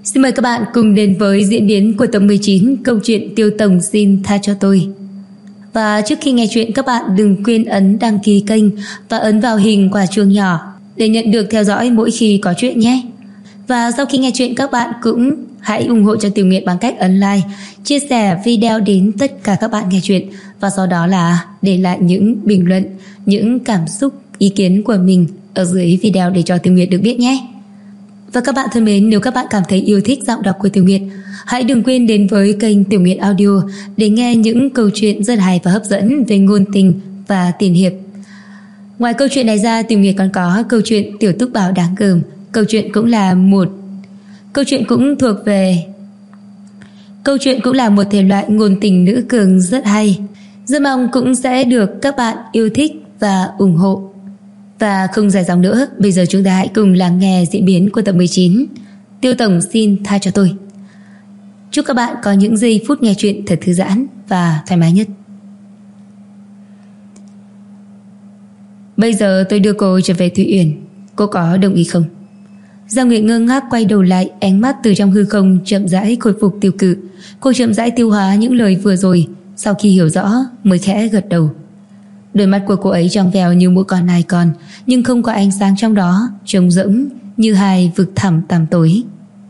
Xin mời các bạn cùng đến với diễn biến của tập 19 câu chuyện Tiêu Tổng xin tha cho tôi. Và trước khi nghe chuyện, các bạn đừng quên ấn đăng ký kênh và ấn vào hình quả chuông nhỏ để nhận được theo dõi mỗi khi có chuyện nhé. Và sau khi nghe chuyện, các bạn cũng hãy ủng hộ cho Tiểu Nguyệt bằng cách ấn like, chia sẻ video đến tất cả các bạn nghe chuyện, và sau đó là để lại những bình luận, những cảm xúc, ý kiến của mình ở dưới video để cho Tiểu Nguyệt được biết nhé. Và các bạn thân mến, nếu các bạn cảm thấy yêu thích giọng đọc của Tiểu Nguyệt, hãy đừng quên đến với kênh Tiểu Nguyệt Audio để nghe những câu chuyện rất hay và hấp dẫn về ngôn tình và tiền hiệp. Ngoài câu chuyện này ra, Tiểu Nguyệt còn có câu chuyện Tiểu Túc Bảo đáng gờm. Câu chuyện cũng là một thể loại ngôn tình nữ cường rất hay. Rất mong cũng sẽ được các bạn yêu thích và ủng hộ. Và không dài dòng nữa, bây giờ chúng ta hãy cùng lắng nghe diễn biến của tập 19 Tiêu Tổng xin tha cho tôi. Chúc các bạn có những giây phút nghe chuyện thật thư giãn và thoải mái nhất. Bây giờ tôi đưa cô trở về Thụy Uyển, cô có đồng ý không? Giang Nguyệt ngơ ngác quay đầu lại, ánh mắt từ trong hư không chậm rãi khôi phục tiêu cự. Cô chậm rãi tiêu hóa những lời vừa rồi, sau khi hiểu rõ mới khẽ gật đầu. Đôi mắt của cô ấy trong veo như mũi con nai con, nhưng không có ánh sáng trong đó, trống rỗng như hai vực thẳm tăm tối.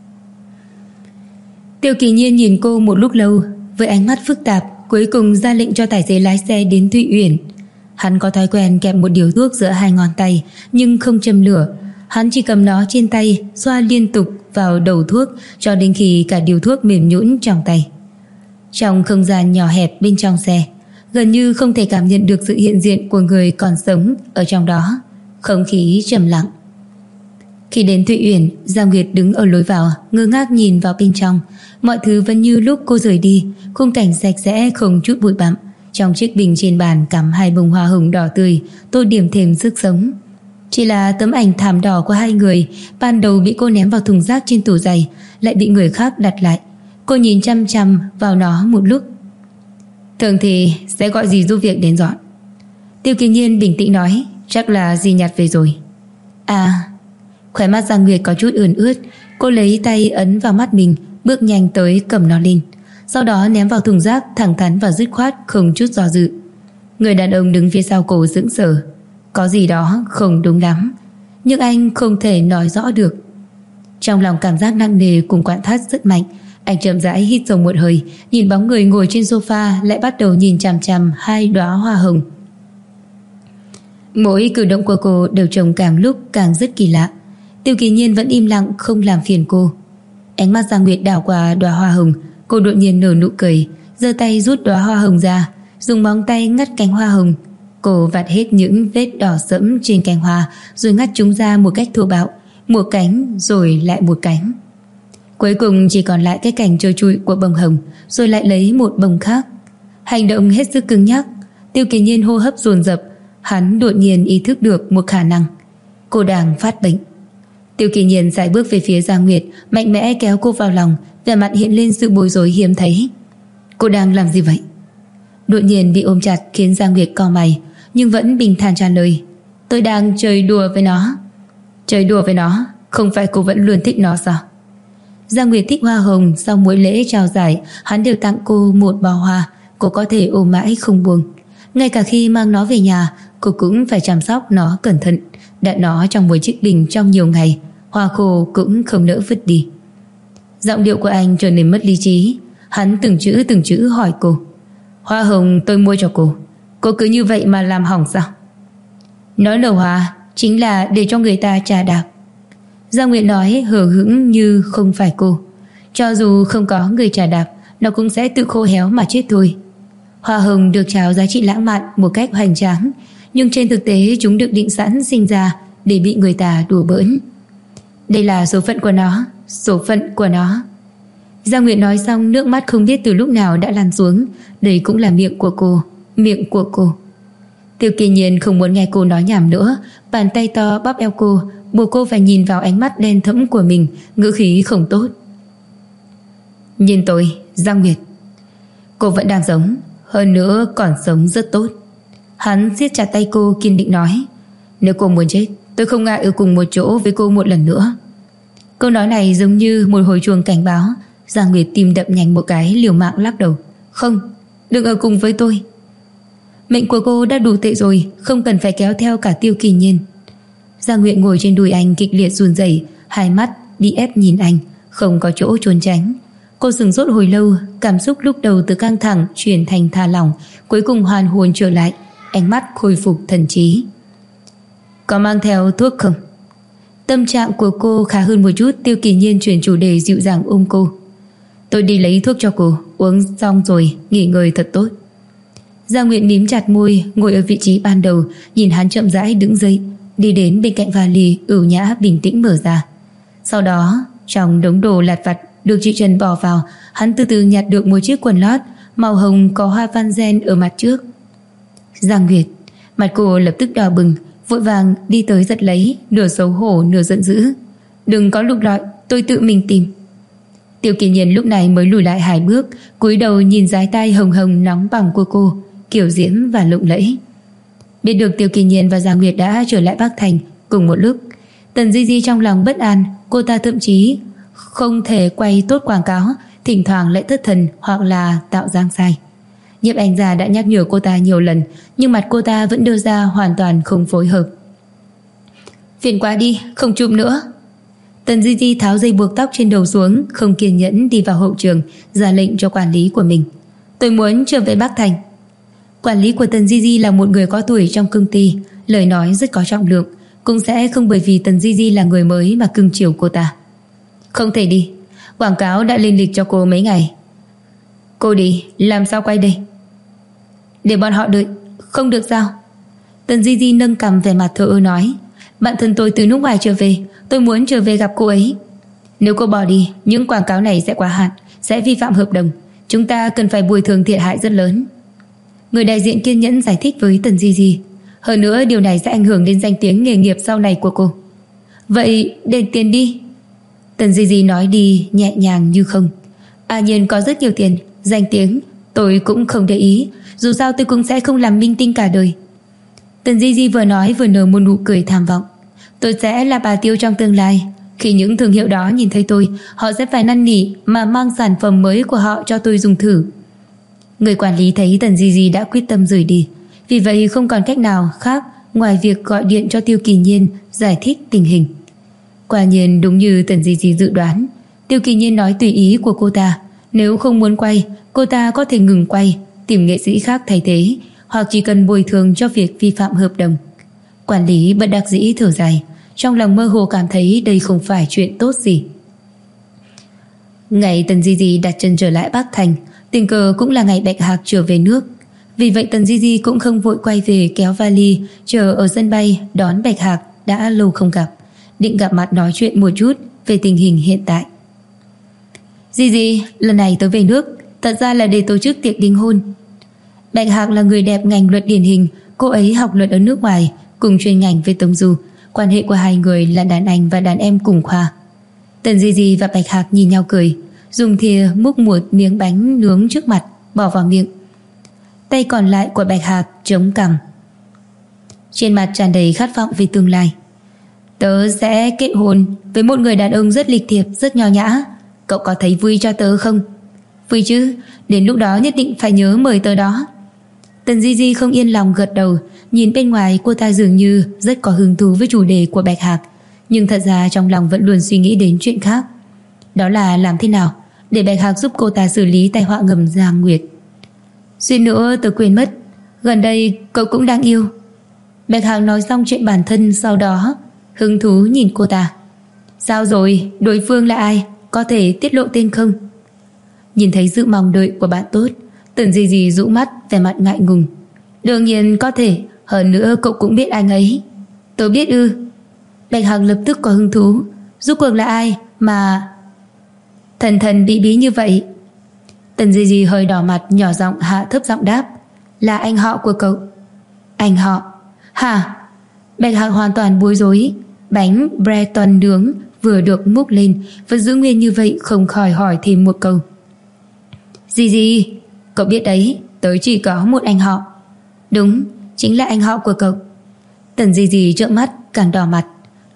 Tiêu Kỳ Nhiên nhìn cô một lúc lâu với ánh mắt phức tạp, cuối cùng ra lệnh cho tài xế lái xe đến Thụy Uyển. Hắn có thói quen kẹp một điếu thuốc giữa hai ngón tay nhưng không châm lửa. Hắn chỉ cầm nó trên tay, xoa liên tục vào đầu thuốc cho đến khi cả điếu thuốc mềm nhũn trong tay. Trong không gian nhỏ hẹp bên trong xe, gần như không thể cảm nhận được sự hiện diện của người còn sống ở trong đó. Không khí trầm lặng. Khi đến Thụy Uyển, Giang Nguyệt đứng ở lối vào, ngơ ngác nhìn vào bên trong. Mọi thứ vẫn như lúc cô rời đi, khung cảnh sạch sẽ không chút bụi bặm. Trong chiếc bình trên bàn cắm hai bông hoa hồng đỏ tươi, tô điểm thêm sức sống. Chỉ là tấm ảnh thảm đỏ của hai người ban đầu bị cô ném vào thùng rác trên tủ giày, lại bị người khác đặt lại. Cô nhìn chăm chăm vào nó một lúc. Thường thì sẽ gọi dì giúp việc đến dọn. Tiêu Kỳ Nhiên bình tĩnh nói, chắc là dì nhặt về rồi. À. Khóe mắt Giang Nguyệt có chút ươn ướt. Cô lấy tay ấn vào mắt mình, bước nhanh tới cầm nó lên, sau đó ném vào thùng rác thẳng thắn và dứt khoát, không chút do dự. Người đàn ông đứng phía sau cô sững sờ. Có gì đó không đúng lắm, nhưng anh không thể nói rõ được. Trong lòng cảm giác nặng nề cùng quặn thắt rất mạnh. Anh chậm rãi hít sâu một hơi, nhìn bóng người ngồi trên sofa, lại bắt đầu nhìn chằm chằm hai đóa hoa hồng. Mỗi cử động của cô đều trông càng lúc càng rất kỳ lạ. Tiêu Kỳ Nhiên vẫn im lặng không làm phiền cô. Ánh mắt Giang Nguyệt đảo qua đóa hoa hồng, cô đột nhiên nở nụ cười, giơ tay rút đóa hoa hồng ra, dùng móng tay ngắt cánh hoa hồng. Cô vặt hết những vết đỏ sẫm trên cành hoa, rồi ngắt chúng ra một cách thô bạo, một cánh rồi lại một cánh. Cuối cùng chỉ còn lại cái cành trơ trụi của bông hồng, rồi lại lấy một bông khác. Hành động hết sức cứng nhắc. Tiêu Kỳ Nhiên hô hấp dồn dập. Hắn đột nhiên ý thức được một khả năng. Cô đang phát bệnh. Tiêu Kỳ Nhiên sải bước về phía Giang Nguyệt, mạnh mẽ kéo cô vào lòng, vẻ mặt hiện lên sự bối rối hiếm thấy. Cô đang làm gì vậy? Đột nhiên bị ôm chặt khiến Giang Nguyệt cau mày, nhưng vẫn bình thản trả lời, tôi đang chơi đùa với nó. Chơi đùa với nó? Không phải cô vẫn luôn thích nó sao? Giang Nguyệt thích hoa hồng, sau mỗi lễ trao giải hắn đều tặng cô một bó hoa. Cô có thể ôm mãi không buông. Ngay cả khi mang nó về nhà, cô cũng phải chăm sóc nó cẩn thận, đặt nó trong một chiếc bình trong nhiều ngày. Hoa khô cũng không nỡ vứt đi. Giọng điệu của anh trở nên mất lý trí. Hắn từng chữ hỏi cô, hoa hồng tôi mua cho cô cứ như vậy mà làm hỏng sao? Nói nở hoa chính là để cho người ta trà đạp. Giang Nguyệt nói hờ hững như không phải cô. Cho dù không có người trà đạp, nó cũng sẽ tự khô héo mà chết thôi. Hoa hồng được trao giá trị lãng mạn một cách hoành tráng, nhưng trên thực tế chúng được định sẵn sinh ra để bị người ta đùa bỡn. Đây là số phận của nó, số phận của nó. Giang Nguyệt nói xong, nước mắt không biết từ lúc nào đã lăn xuống. Đây cũng là miệng của cô, miệng của cô. Tiêu Kỳ Nhiên không muốn nghe cô nói nhảm nữa, bàn tay to bóp eo cô, buộc cô phải nhìn vào ánh mắt đen thẫm của mình, ngữ khí không tốt. Nhìn tôi, Giang Nguyệt. Cô vẫn đang sống, hơn nữa còn sống rất tốt. Hắn siết chặt tay cô, kiên định nói, nếu cô muốn chết, tôi không ngại ở cùng một chỗ với cô một lần nữa. Câu nói này giống như một hồi chuông cảnh báo. Giang Nguyệt tim đập nhanh một cái, liều mạng lắc đầu. Không, đừng ở cùng với tôi. Mệnh của cô đã đủ tệ rồi, không cần phải kéo theo cả Tiêu Kỳ Nhiên. Giang Nguyệt ngồi trên đùi anh kịch liệt run rẩy, hai mắt đi ép nhìn anh, không có chỗ trốn tránh. Cô sửng sốt hồi lâu, cảm xúc lúc đầu từ căng thẳng chuyển thành thả lỏng, cuối cùng hoàn hồn trở lại, ánh mắt khôi phục thần trí. Có mang theo thuốc không? Tâm trạng của cô khá hơn một chút. Tiêu Kỳ Nhiên chuyển chủ đề dịu dàng ôm cô. Tôi đi lấy thuốc cho cô, uống xong rồi nghỉ ngơi thật tốt. Giang Nguyệt mím chặt môi, ngồi ở vị trí ban đầu, nhìn hắn chậm rãi đứng dậy, đi đến bên cạnh vali, ưu nhã bình tĩnh mở ra. Sau đó trong đống đồ lặt vặt được chị Trần bỏ vào, hắn từ từ nhặt được một chiếc quần lót màu hồng có hoa văn gen ở mặt trước. Giang Nguyệt, mặt cô lập tức đỏ bừng, vội vàng đi tới giật lấy, nửa xấu hổ nửa giận dữ. Đừng có lục lọi, tôi tự mình tìm. Tiêu Kỳ Nhiên lúc này mới lùi lại 2 bước, cúi đầu nhìn dái tay hồng hồng nóng bỏng của cô, kiểu diễm và lộng lẫy. Biết được Tiêu Kỳ Nhiên và Giang Nguyệt đã trở lại Bắc Thành cùng một lúc, Tần Di Di trong lòng bất an. Cô ta thậm chí không thể quay tốt quảng cáo, thỉnh thoảng lại thất thần hoặc là tạo dáng sai. Nhiếp ảnh gia đã nhắc nhở cô ta nhiều lần, nhưng mặt cô ta vẫn đưa ra hoàn toàn không phối hợp. Phiền quá đi, không chụp nữa. Tần Di Di tháo dây buộc tóc trên đầu xuống, không kiên nhẫn đi vào hậu trường, ra lệnh cho quản lý của mình. Tôi muốn trở về Bắc Thành. Quản lý của Tần Di Di là một người có tuổi trong công ty, lời nói rất có trọng lượng, cũng sẽ không bởi vì Tần Di Di là người mới mà cưng chiều cô ta. Không thể đi, quảng cáo đã lên lịch cho cô mấy ngày. Cô đi, làm sao quay đây? Để bọn họ đợi. Không được sao? Tần Di Di nâng cằm vẻ mặt thờ ơ nói. Bạn thân tôi từ nước ngoài trở về, tôi muốn trở về gặp cô ấy. Nếu cô bỏ đi, những quảng cáo này sẽ quá hạn, sẽ vi phạm hợp đồng. Chúng ta cần phải bồi thường thiệt hại rất lớn. Người đại diện kiên nhẫn giải thích với Tần Di Di. Hơn nữa điều này sẽ ảnh hưởng đến danh tiếng nghề nghiệp sau này của cô. Vậy đền tiền đi. Tần Di Di nói đi nhẹ nhàng như không. À nhiên có rất nhiều tiền, danh tiếng tôi cũng không để ý, dù sao tôi cũng sẽ không làm minh tinh cả đời. Tần Di Di vừa nói vừa nở một nụ cười tham vọng. Tôi sẽ là bà Tiêu trong tương lai. Khi những thương hiệu đó nhìn thấy tôi, họ sẽ phải năn nỉ mà mang sản phẩm mới của họ cho tôi dùng thử. Người quản lý thấy Tần Di Di đã quyết tâm rời đi, vì vậy không còn cách nào khác ngoài việc gọi điện cho Tiêu Kỳ Nhiên giải thích tình hình. Quả nhiên đúng như Tần Di Di dự đoán, Tiêu Kỳ Nhiên nói tùy ý của cô ta. Nếu không muốn quay, cô ta có thể ngừng quay, tìm nghệ sĩ khác thay thế, hoặc chỉ cần bồi thường cho việc vi phạm hợp đồng. Quản lý bất đắc dĩ thở dài, trong lòng mơ hồ cảm thấy đây không phải chuyện tốt gì. Ngày Tần Di Di đặt chân trở lại Bắc Thành, tình cờ cũng là ngày Bạch Hạc trở về nước. Vì vậy Tần Di Di cũng không vội quay về kéo vali chờ ở sân bay đón Bạch Hạc đã lâu không gặp, định gặp mặt nói chuyện một chút về tình hình hiện tại. Di Di, lần này tớ về nước thật ra là để tổ chức tiệc đính hôn. Bạch Hạc là người đẹp ngành luật điển hình, cô ấy học luật ở nước ngoài, cùng chuyên ngành với Tống Du. Quan hệ của hai người là đàn anh và đàn em cùng khoa. Tần Di Di và Bạch Hạc nhìn nhau cười, dùng thìa múc một miếng bánh nướng trước mặt bỏ vào miệng. Tay còn lại của Bạch Hạc chống cằm, trên mặt tràn đầy khát vọng về tương lai. Tớ sẽ kết hôn với một người đàn ông rất lịch thiệp, rất nho nhã. Cậu có thấy vui cho tớ không? Vui chứ, đến lúc đó nhất định phải nhớ mời tớ đó. Tần Di Di không yên lòng gật đầu. Nhìn bên ngoài cô ta dường như rất có hứng thú với chủ đề của Bạch Hạc, nhưng thật ra trong lòng vẫn luôn suy nghĩ đến chuyện khác. Đó là làm thế nào để Bạch Hạc giúp cô ta xử lý tai họa ngầm Giang Nguyệt. Suýt nữa tớ quên mất, gần đây cậu cũng đang yêu. Bạch Hạc nói xong chuyện bản thân, sau đó hứng thú nhìn cô ta. Sao rồi, đối phương là ai, có thể tiết lộ tên không? Nhìn thấy sự mong đợi của bạn tốt, Tần Di Di rũ mắt vẻ mặt ngại ngùng. Đương nhiên có thể, hơn nữa cậu cũng biết anh ấy. Tớ biết ư? Bạch Hạc lập tức có hứng thú. Rốt cuộc là ai mà thần thần bí bí như vậy? Tần Di Di hơi đỏ mặt, nhỏ giọng hạ thấp giọng đáp. Là anh họ của cậu. Anh họ? Hả? Bạch Hạc hoàn toàn bối rối. Bánh Breton nướng vừa được múc lên vẫn giữ nguyên như vậy, không khỏi hỏi thêm một câu. Di Di, cậu biết đấy, tớ chỉ có một anh họ. Đúng, chính là anh họ của cậu. Tần Di Di trợn mắt càng đỏ mặt.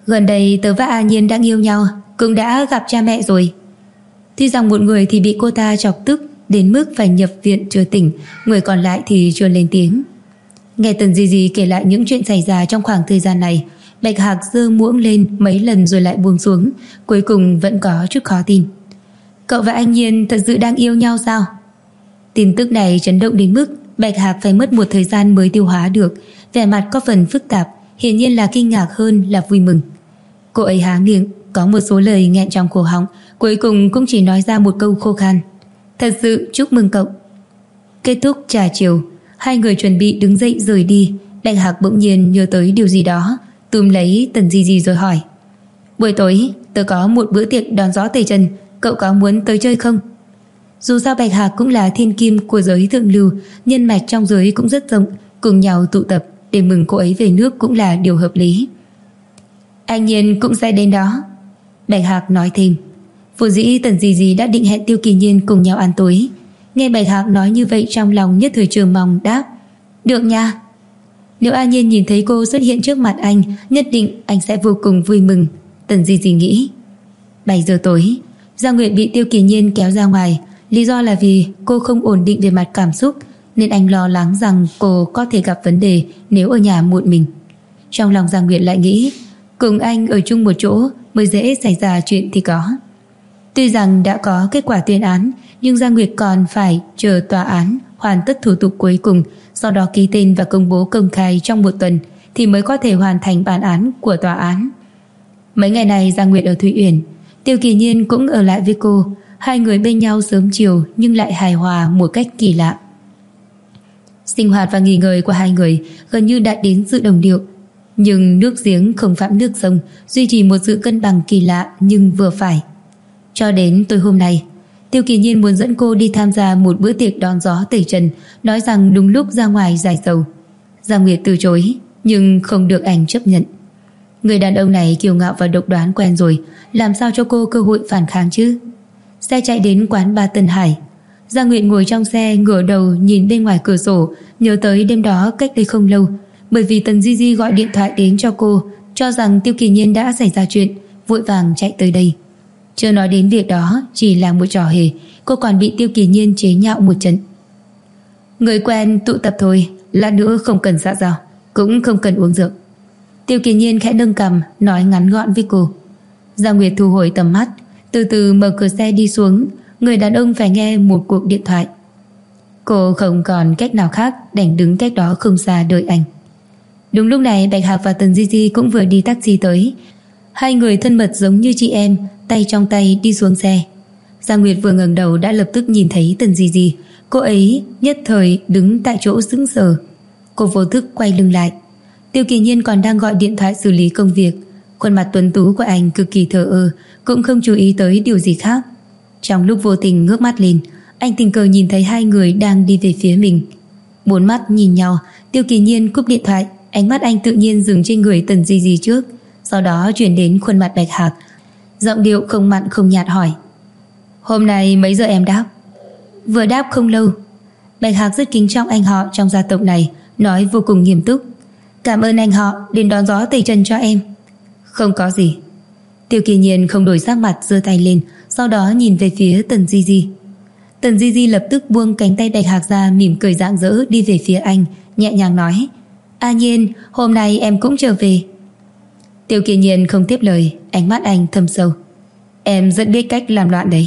Gần đây tớ và A Nhiên đang yêu nhau, cũng đã gặp cha mẹ rồi. Tuy rằng một người thì bị cô ta chọc tức đến mức phải nhập viện chưa tỉnh, người còn lại thì chưa lên tiếng. Nghe Tần Di Di kể lại những chuyện xảy ra trong khoảng thời gian này, Bạch Hạc giơ muỗng lên mấy lần rồi lại buông xuống, cuối cùng vẫn có chút khó tin. Cậu và anh Nhiên thật sự đang yêu nhau sao? Tin tức này chấn động đến mức Bạch Hạc phải mất một thời gian mới tiêu hóa được, vẻ mặt có phần phức tạp, hiển nhiên là kinh ngạc hơn là vui mừng. Cô ấy há miệng, có một số lời nghẹn trong cổ họng, cuối cùng cũng chỉ nói ra một câu khô khan: thật sự chúc mừng cậu. Kết thúc trà chiều, hai người chuẩn bị đứng dậy rời đi. Bạch Hạc bỗng nhiên nhớ tới điều gì đó, túm lấy Tần Di Di rồi hỏi: buổi tối tớ có một bữa tiệc đón gió Tây Trần, cậu có muốn tới chơi không? Dù sao Bạch Hạc cũng là thiên kim của giới thượng lưu, nhân mạch trong giới cũng rất rộng, cùng nhau tụ tập để mừng cô ấy về nước cũng là điều hợp lý. Anh Nhiên cũng sẽ đến đó, Bạch Hạc nói thêm. Vốn dĩ Tần Di Di đã định hẹn Tiêu Kỳ Nhiên cùng nhau ăn tối. Nghe Bạch Hạc nói như vậy, trong lòng nhất thời chờ mong đáp: được nha. Nếu A Nhiên nhìn thấy cô xuất hiện trước mặt anh, nhất định anh sẽ vô cùng vui mừng, Tần Di Di nghĩ. 7 giờ tối, Giang Nguyệt bị Tiêu Kỳ Nhiên kéo ra ngoài. Lý do là vì cô không ổn định về mặt cảm xúc, nên anh lo lắng rằng cô có thể gặp vấn đề nếu ở nhà một mình. Trong lòng Giang Nguyệt lại nghĩ, cùng anh ở chung một chỗ mới dễ xảy ra chuyện thì có. Tuy rằng đã có kết quả tuyên án, nhưng Giang Nguyệt còn phải chờ tòa án hoàn tất thủ tục cuối cùng, sau đó ký tên và công bố công khai trong một tuần thì mới có thể hoàn thành bản án của tòa án. Mấy ngày này Giang Nguyệt ở Thụy Uyển, Tiêu Kỳ Nhiên cũng ở lại với cô. Hai người bên nhau sớm chiều nhưng lại hài hòa một cách kỳ lạ. Sinh hoạt và nghỉ ngơi của hai người gần như đạt đến sự đồng điệu, nhưng nước giếng không phạm nước sông, duy trì một sự cân bằng kỳ lạ nhưng vừa phải. Cho đến tối hôm nay, Tiêu Kỳ Nhiên muốn dẫn cô đi tham gia một bữa tiệc đón gió Tây Trần, nói rằng đúng lúc ra ngoài giải sầu. Giang Nguyệt từ chối, nhưng không được anh chấp nhận. Người đàn ông này kiêu ngạo và độc đoán quen rồi, làm sao cho cô cơ hội phản kháng chứ? Xe chạy đến quán Ba Tân Hải. Giang Nguyệt ngồi trong xe, ngửa đầu nhìn bên ngoài cửa sổ, nhớ tới đêm đó cách đây không lâu, bởi vì Tần Di Di gọi điện thoại đến cho cô, cho rằng Tiêu Kỳ Nhiên đã xảy ra chuyện, vội vàng chạy tới đây. Chưa nói đến việc đó chỉ là một trò hề, cô còn bị Tiêu Kỳ Nhiên chế nhạo một trận. Người quen tụ tập thôi, lát nữa không cần xã giao, cũng không cần uống rượu. Tiêu Kỳ Nhiên khẽ nâng cằm, nói ngắn gọn với cô. Giang Nguyệt thu hồi tầm mắt, từ từ mở cửa xe đi xuống. Người đàn ông phải nghe một cuộc điện thoại. Cô không còn cách nào khác, đành đứng cách đó không xa đợi anh. Đúng lúc này Bạch Hạc và Tần Di Di cũng vừa đi taxi tới. Hai người thân mật giống như chị em, tay trong tay đi xuống xe. Giang Nguyệt vừa ngẩng đầu đã lập tức nhìn thấy Tần Di Di. Cô ấy nhất thời đứng tại chỗ sững sờ. Cô vô thức quay lưng lại. Tiêu Kỳ Nhiên còn đang gọi điện thoại xử lý công việc. Khuôn mặt tuấn tú của anh cực kỳ thờ ơ, cũng không chú ý tới điều gì khác. Trong lúc vô tình ngước mắt lên, anh tình cờ nhìn thấy hai người đang đi về phía mình. Bốn mắt nhìn nhau, Tiêu Kỳ Nhiên cúp điện thoại. Ánh mắt anh tự nhiên dừng trên người Tần Di Di trước, sau đó chuyển đến khuôn mặt Bạch Hạc. Giọng điệu không mặn không nhạt hỏi: hôm nay mấy giờ em đáp? Vừa đáp không lâu. Bạch Hạc rất kính trọng anh họ trong gia tộc này, nói vô cùng nghiêm túc: cảm ơn anh họ đến đón gió Tây Trần cho em. Không có gì. Tiêu Kỳ Nhiên không đổi sắc mặt, giơ tay lên, sau đó nhìn về phía Tần Di Di. Tần Di Di lập tức buông cánh tay Bạch Hạc ra, mỉm cười rạng rỡ đi về phía anh, nhẹ nhàng nói: A Nhiên, hôm nay em cũng trở về. Tiêu Kỳ Nhiên không tiếp lời, ánh mắt anh thâm sâu: em rất biết cách làm loạn đấy.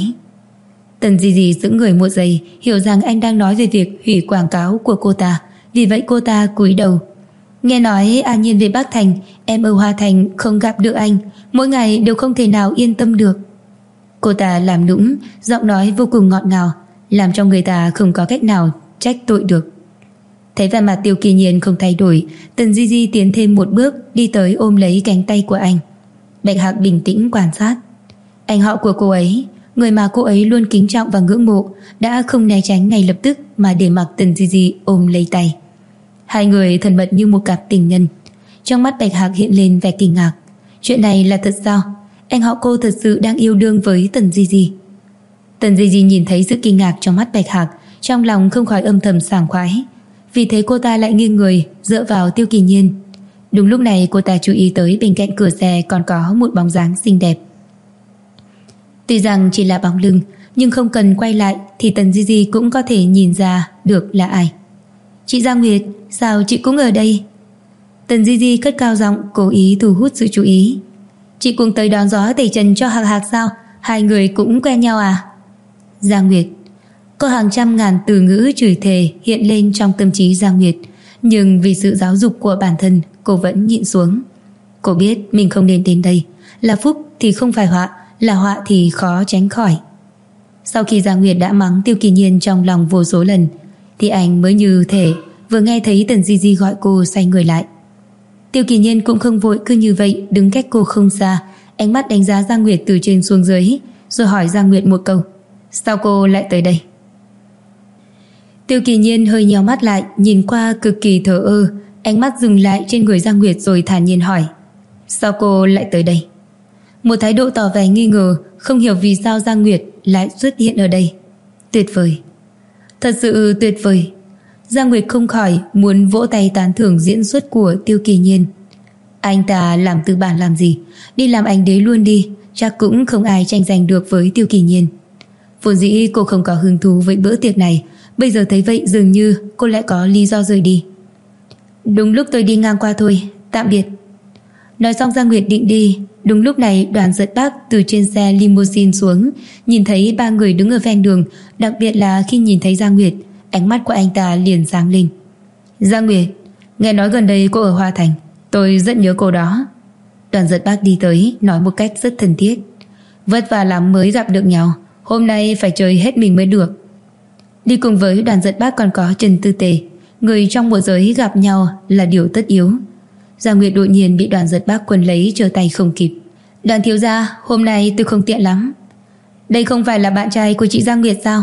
Tần Di Di sững người một giây, hiểu rằng anh đang nói về việc hủy quảng cáo của cô ta, vì vậy cô ta cúi đầu. Nghe nói A Nhiên về Bắc Thành, em ở Hoa Thành không gặp được anh, mỗi ngày đều không thể nào yên tâm được. Cô ta làm nũng, giọng nói vô cùng ngọt ngào, làm cho người ta không có cách nào trách tội được. Thấy vẻ mặt Tiêu Kỳ Nhiên không thay đổi, Tần Di Di tiến thêm một bước, đi tới ôm lấy cánh tay của anh. Bạch Hạc bình tĩnh quan sát. Anh họ của cô ấy, người mà cô ấy luôn kính trọng và ngưỡng mộ, đã không né tránh ngay lập tức mà để mặc Tần Di Di ôm lấy tay. Hai người thân mật như một cặp tình nhân. Trong mắt Bạch Hạc hiện lên vẻ kinh ngạc. Chuyện này là thật sao? Anh họ cô thật sự đang yêu đương với Tần Di Di? Tần Di Di nhìn thấy sự kinh ngạc trong mắt Bạch Hạc, trong lòng không khỏi âm thầm sảng khoái. Vì thế cô ta lại nghiêng người dựa vào Tiêu Kỳ Nhiên. Đúng lúc này cô ta chú ý tới bên cạnh cửa xe còn có một bóng dáng xinh đẹp. Tuy rằng chỉ là bóng lưng, nhưng không cần quay lại thì Tần Di Di cũng có thể nhìn ra được là ai. Chị Giang Nguyệt, sao chị cũng ở đây? Tần Di Di cất cao giọng, cố ý thu hút sự chú ý. Chị cũng tới đón gió tẩy trần cho Hạc Hạc sao? Hai người cũng quen nhau à? Giang Nguyệt. Có hàng trăm ngàn từ ngữ chửi thề hiện lên trong tâm trí Giang Nguyệt, nhưng vì sự giáo dục của bản thân, cô vẫn nhịn xuống. Cô biết mình không nên đến đây, là phúc thì không phải họa, là họa thì khó tránh khỏi. Sau khi Giang Nguyệt đã mắng Tiêu Kỳ Nhiên trong lòng vô số lần, thì anh mới như thể vừa nghe thấy Tần Di Di gọi cô xoay người lại. Tiêu Kỳ Nhiên cũng không vội, cứ như vậy đứng cách cô không xa, ánh mắt đánh giá Giang Nguyệt từ trên xuống dưới, rồi hỏi Giang Nguyệt một câu: sao cô lại tới đây? Tiêu Kỳ Nhiên hơi nheo mắt lại, nhìn qua cực kỳ thờ ơ, ánh mắt dừng lại trên người Giang Nguyệt rồi thản nhiên hỏi: sao cô lại tới đây? Một thái độ tỏ vẻ nghi ngờ, không hiểu vì sao Giang Nguyệt lại xuất hiện ở đây. Tuyệt vời, thật sự tuyệt vời. Giang Nguyệt không khỏi muốn vỗ tay tán thưởng diễn xuất của Tiêu Kỳ Nhiên. Anh ta làm tư bản làm gì, đi làm ảnh đế luôn đi, chắc cũng không ai tranh giành được với Tiêu Kỳ Nhiên. Vốn dĩ cô không có hứng thú với bữa tiệc này, bây giờ thấy vậy dường như cô lại có lý do rời đi. Đúng lúc tôi đi ngang qua thôi, tạm biệt. Nói xong Giang Nguyệt định đi. Đúng lúc này Đoàn Giật Bác từ trên xe limousine xuống, nhìn thấy ba người đứng ở ven đường, đặc biệt là khi nhìn thấy Giang Nguyệt, ánh mắt của anh ta liền sáng lên. Giang Nguyệt, nghe nói gần đây cô ở Hoa Thành, tôi rất nhớ cô đó. Đoàn Giật Bác đi tới, nói một cách rất thân thiết. Vất vả lắm mới gặp được nhau, hôm nay phải chơi hết mình mới được. Đi cùng với Đoàn Giật Bác còn có Trần Tư Tề, người trong một giới gặp nhau là điều tất yếu. Giang Nguyệt đột nhiên bị Đoàn Giật Bác quần lấy, trở tay không kịp. Đoàn thiếu gia, hôm nay tôi không tiện lắm. Đây không phải là bạn trai của chị Giang Nguyệt sao?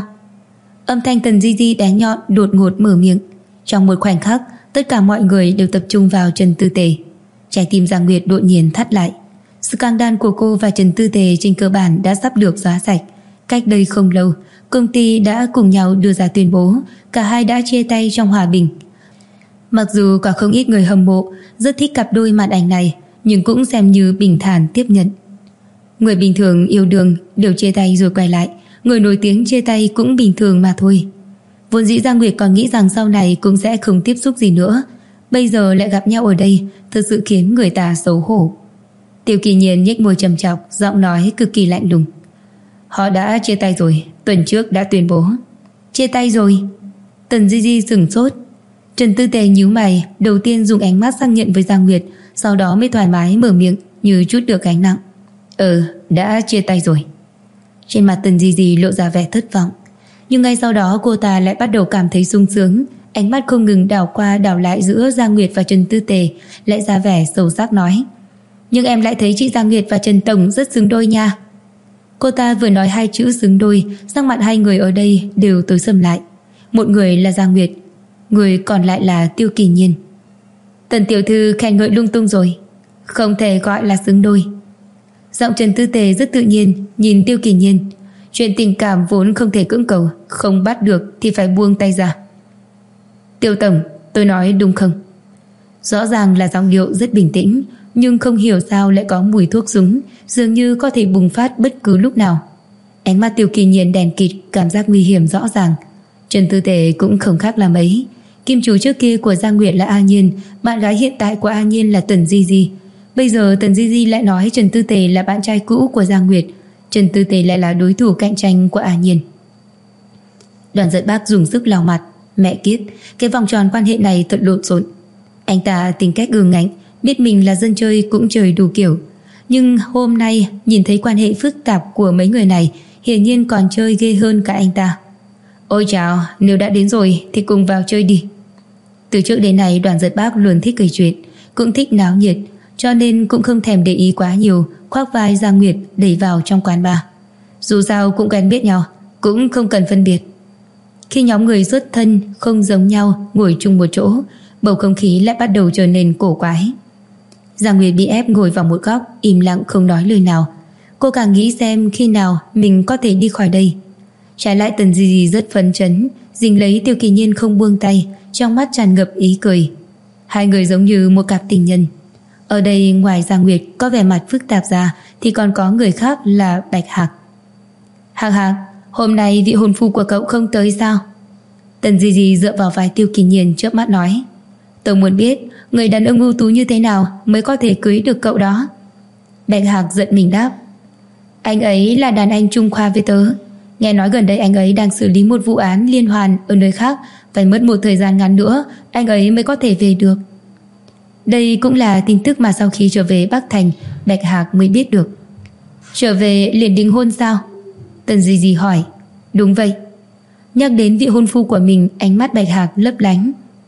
Âm thanh Tần Di Di đáng nhọn đột ngột mở miệng. Trong một khoảnh khắc, tất cả mọi người đều tập trung vào Trần Tư Tề. Trái tim Giang Nguyệt đột nhiên thắt lại. Scandal của cô và Trần Tư Tề trên cơ bản đã sắp được xóa sạch. Cách đây không lâu, công ty đã cùng nhau đưa ra tuyên bố cả hai đã chia tay trong hòa bình. Mặc dù có không ít người hâm mộ rất thích cặp đôi màn ảnh này, nhưng cũng xem như bình thản tiếp nhận. Người bình thường yêu đương đều chia tay rồi quay lại, người nổi tiếng chia tay cũng bình thường mà thôi. Vốn dĩ Giang Nguyệt còn nghĩ rằng sau này cũng sẽ không tiếp xúc gì nữa, bây giờ lại gặp nhau ở đây, thật sự khiến người ta xấu hổ. Tiêu Kỳ Nhiên nhếch môi trầm chọc, giọng nói cực kỳ lạnh lùng. Họ đã chia tay rồi, tuần trước đã tuyên bố. Chia tay rồi? Tần Di Di sửng sốt. Trần Tư Tề nhíu mày, đầu tiên dùng ánh mắt xác nhận với Giang Nguyệt, sau đó mới thoải mái mở miệng như chút được gánh nặng. Đã chia tay rồi. Trên mặt Tần Di Di lộ ra vẻ thất vọng, nhưng ngay sau đó cô ta lại bắt đầu cảm thấy sung sướng. Ánh mắt không ngừng đảo qua đảo lại giữa Giang Nguyệt và Trần Tư Tề, lại ra vẻ sâu sắc nói: nhưng em lại thấy chị Giang Nguyệt và Trần Tổng rất xứng đôi nha. Cô ta vừa nói hai chữ xứng đôi, sắc mặt hai người ở đây đều tối sầm lại. Một người là Giang Nguyệt, người còn lại là Tiêu Kỳ Nhiên. Tần tiểu thư khen ngợi lung tung rồi, không thể gọi là xứng đôi. Giọng Trần Tư Tề rất tự nhiên nhìn Tiêu Kỳ Nhiên. Chuyện tình cảm vốn không thể cưỡng cầu, không bắt được thì phải buông tay ra. Tiêu tổng, tôi nói đúng không? Rõ ràng là giọng điệu rất bình tĩnh, nhưng không hiểu sao lại có mùi thuốc súng, dường như có thể bùng phát bất cứ lúc nào. Ánh mắt Tiêu Kỳ Nhiên đèn kịt, cảm giác nguy hiểm rõ ràng. Trần Tư Tề cũng không khác là mấy. Kim chủ trước kia của Giang Nguyệt là A Nhiên, bạn gái hiện tại của A Nhiên là Tần Di Di. Bây giờ Tần Di Di lại nói Trần Tư Tề là bạn trai cũ của Giang Nguyệt, Trần Tư Tề lại là đối thủ cạnh tranh của A Nhiên. Đoàn Giật Bác dùng sức lau mặt. Mẹ kiếp, cái vòng tròn quan hệ này thật lộn xộn. Anh ta tính cách ương ngạnh, biết mình là dân chơi cũng chơi đủ kiểu, nhưng hôm nay nhìn thấy quan hệ phức tạp của mấy người này, hiển nhiên còn chơi ghê hơn cả anh ta. Ôi chào, nếu đã đến rồi thì cùng vào chơi đi. Từ trước đến nay Đoàn Giật Bác luôn thích kể chuyện, cũng thích náo nhiệt, cho nên cũng không thèm để ý quá nhiều, khoác vai Giang Nguyệt đẩy vào trong quán bar. Dù sao cũng quen biết nhau, cũng không cần phân biệt. Khi nhóm người xuất thân không giống nhau ngồi chung một chỗ, bầu không khí lại bắt đầu trở nên cổ quái. Giang Nguyệt bị ép ngồi vào một góc, im lặng không nói lời nào. Cô càng nghĩ xem khi nào mình có thể đi khỏi đây. Trái lại Tần Di Di rất phấn chấn, dính lấy Tiêu Kỳ Nhiên không buông tay, trong mắt tràn ngập ý cười. Hai người giống như một cặp tình nhân. Ở đây ngoài Giang Nguyệt có vẻ mặt phức tạp ra thì còn có người khác là Bạch Hạc. Hạc Hạc, hôm nay vị hôn phu của cậu không tới sao? Tần Di Di dựa vào vai Tiêu Kỳ Nhiên chớp mắt nói. Tôi muốn biết người đàn ông ưu tú như thế nào mới có thể cưới được cậu đó. Bạch Hạc giận mình đáp. Anh ấy là đàn anh chung khoa với tớ. Nghe nói gần đây anh ấy đang xử lý một vụ án liên hoàn ở nơi khác, phải mất một thời gian ngắn nữa anh ấy mới có thể về được. Đây cũng là tin tức mà sau khi trở về Bắc Thành, Bạch Hạc mới biết được. Trở về liền đính hôn sao? Tần Di Di hỏi. Đúng vậy. Nhắc đến vị hôn phu của mình, ánh mắt Bạch Hạc lấp lánh.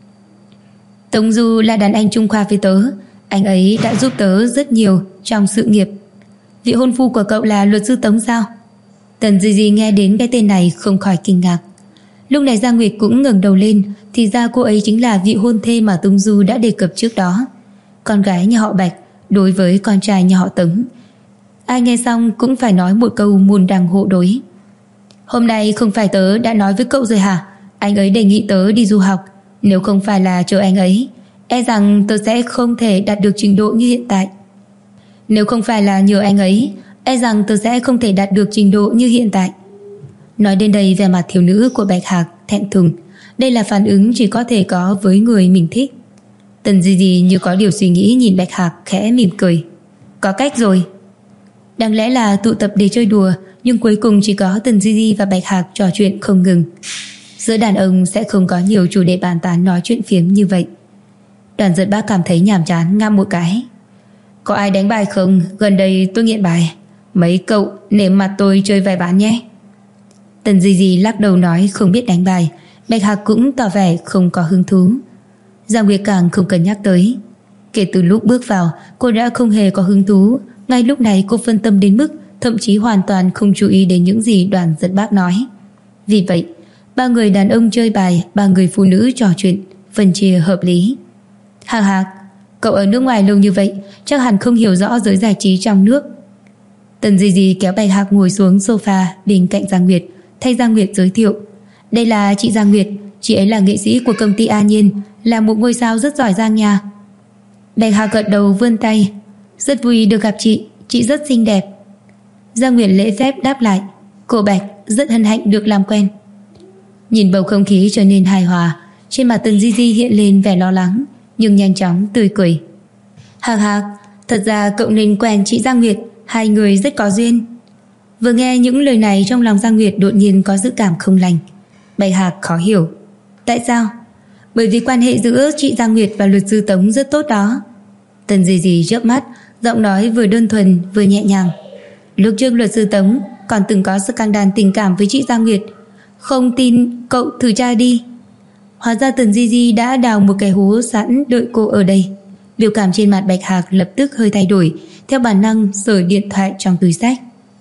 Tống Du là đàn anh chung khoa với tớ. Anh ấy đã giúp tớ rất nhiều trong sự nghiệp. Vị hôn phu của cậu là luật sư Tống sao? Tần Di Di nghe đến cái tên này không khỏi kinh ngạc. Lúc này Giang Nguyệt cũng ngẩng đầu lên, thì ra cô ấy chính là vị hôn thê mà Tống Du đã đề cập trước đó. Con gái nhà họ Bạch đối với con trai nhà họ Tống. Ai nghe xong cũng phải nói một câu môn đăng hộ đối. Hôm nay không phải tớ đã nói với cậu rồi hả? Anh ấy đề nghị tớ đi du học. Nếu không phải là chờ anh ấy, e rằng tớ sẽ không thể đạt được trình độ như hiện tại. Nếu không phải là nhờ anh ấy, e rằng tớ sẽ không thể đạt được trình độ như hiện tại. Nói đến đây, vẻ mặt thiếu nữ của Bạch Hạc thẹn thùng. Đây là phản ứng chỉ có thể có với người mình thích. Tần Di Di như có điều suy nghĩ nhìn Bạch Hạc khẽ mỉm cười. Có cách rồi. Đáng lẽ là tụ tập để chơi đùa, nhưng cuối cùng chỉ có Tần Di Di và Bạch Hạc trò chuyện không ngừng. Giữa đàn ông sẽ không có nhiều chủ đề bàn tán nói chuyện phiếm như vậy. Đoàn Giật Bác cảm thấy nhàm chán ngáp một cái. Có ai đánh bài không? Gần đây tôi nghiện bài. Mấy cậu nể mặt tôi chơi vài ván nhé. Tần Di Di lắc đầu nói không biết đánh bài. Bạch Hạc cũng tỏ vẻ không có hứng thú. Giang Nguyệt càng không cần nhắc tới. Kể từ lúc bước vào, cô đã không hề có hứng thú. Ngay lúc này cô phân tâm đến mức thậm chí hoàn toàn không chú ý đến những gì Đoàn Giật Bác nói. Vì vậy, ba người đàn ông chơi bài, ba người phụ nữ trò chuyện, phân chia hợp lý. Hạc Hạc, cậu ở nước ngoài lâu như vậy, chắc hẳn không hiểu rõ giới giải trí trong nước. Tần Di Di kéo Bạch Hạc ngồi xuống sofa bên cạnh Giang Nguyệt, thay Giang Nguyệt giới thiệu. Đây là chị Giang Nguyệt, chị ấy là nghệ sĩ của công ty A Nhiên, là một ngôi sao rất giỏi giang nha. Bạch Hạc gật đầu vươn tay. Rất vui được gặp chị rất xinh đẹp. Giang Nguyệt lễ phép đáp lại. Cô Bạch, rất hân hạnh được làm quen. Nhìn bầu không khí trở nên hài hòa, trên mặt Tần Di Di hiện lên vẻ lo lắng, nhưng nhanh chóng tươi cười. Hạc Hạc, thật ra cậu nên quen chị Giang Nguyệt, hai người rất có duyên. Vừa nghe những lời này, trong lòng Giang Nguyệt đột nhiên có dự cảm không lành. Bạch Hạc khó hiểu. Tại sao? Bởi vì quan hệ giữa chị Giang Nguyệt và luật sư Tống rất tốt đó. Tần Di Di chớp mắt, giọng nói vừa đơn thuần vừa nhẹ nhàng. Lúc trước luật sư Tống còn từng có scandal tình cảm với chị Giang Nguyệt. Không tin cậu thử tra đi. Hóa ra Tần Di Di đã đào một cái hố sẵn đợi cô ở đây. Biểu cảm trên mặt Bạch Hạc lập tức hơi thay đổi, theo bản năng sờ điện thoại trong túi xách.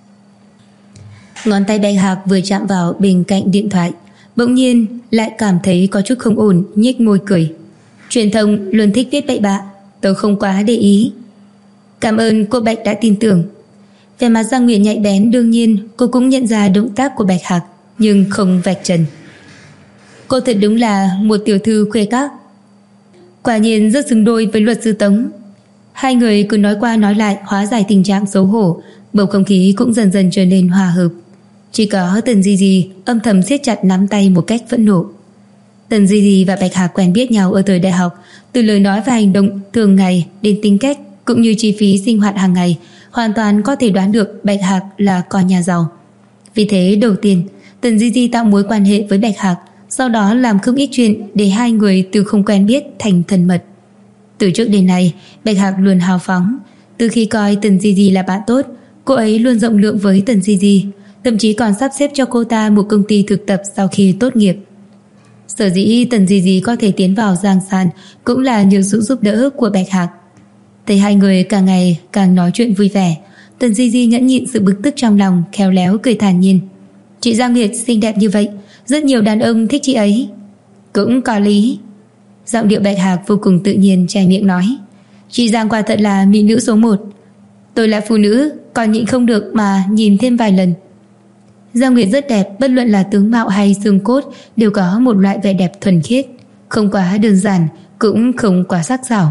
Ngón tay Bạch Hạc vừa chạm vào bên cạnh điện thoại, bỗng nhiên lại cảm thấy có chút không ổn, nhếch môi cười. Truyền thông luôn thích viết bậy bạ, tớ không quá để ý. Cảm ơn cô Bạch đã tin tưởng. Vẻ mặt Giang Nguyệt nhạy bén, đương nhiên cô cũng nhận ra động tác của Bạch Hạc, nhưng không vạch trần. Cô thật đúng là một tiểu thư khuê các. Quả nhiên rất xứng đôi với luật sư Tống. Hai người cứ nói qua nói lại, hóa giải tình trạng xấu hổ. Bầu không khí cũng dần dần trở nên hòa hợp. Chỉ có Tần Di Di âm thầm siết chặt nắm tay một cách phẫn nộ. Tần Di Di và Bạch Hạc quen biết nhau ở thời đại học, từ lời nói và hành động thường ngày đến tính cách cũng như chi phí sinh hoạt hàng ngày, hoàn toàn có thể đoán được Bạch Hạc là con nhà giàu. Vì thế đầu tiên Tần Di Di tạo mối quan hệ với Bạch Hạc, sau đó làm không ít chuyện để hai người từ không quen biết thành thân mật. Từ trước đến nay, Bạch Hạc luôn hào phóng. Từ khi coi Tần Di Di là bạn tốt, cô ấy luôn rộng lượng với Tần Di Di, thậm chí còn sắp xếp cho cô ta một công ty thực tập sau khi tốt nghiệp. Sở dĩ Tần Di Di có thể tiến vào Giang San cũng là nhờ sự giúp đỡ của Bạch Hạc. Thấy hai người càng ngày càng nói chuyện vui vẻ, Tần Di Di nhẫn nhịn sự bực tức trong lòng, khéo léo cười thản nhiên. Chị Giang Nguyệt xinh đẹp như vậy, rất nhiều đàn ông thích chị ấy. Cũng có lý. Giọng điệu Bạch Hạc vô cùng tự nhiên che miệng nói. Chị Giang quả thật là mỹ nữ số 1. Tôi là phụ nữ, còn nhịn không được mà nhìn thêm vài lần. Giang Nguyệt rất đẹp, bất luận là tướng mạo hay xương cốt đều có một loại vẻ đẹp thuần khiết. không quá đơn giản, cũng không quá sắc sảo.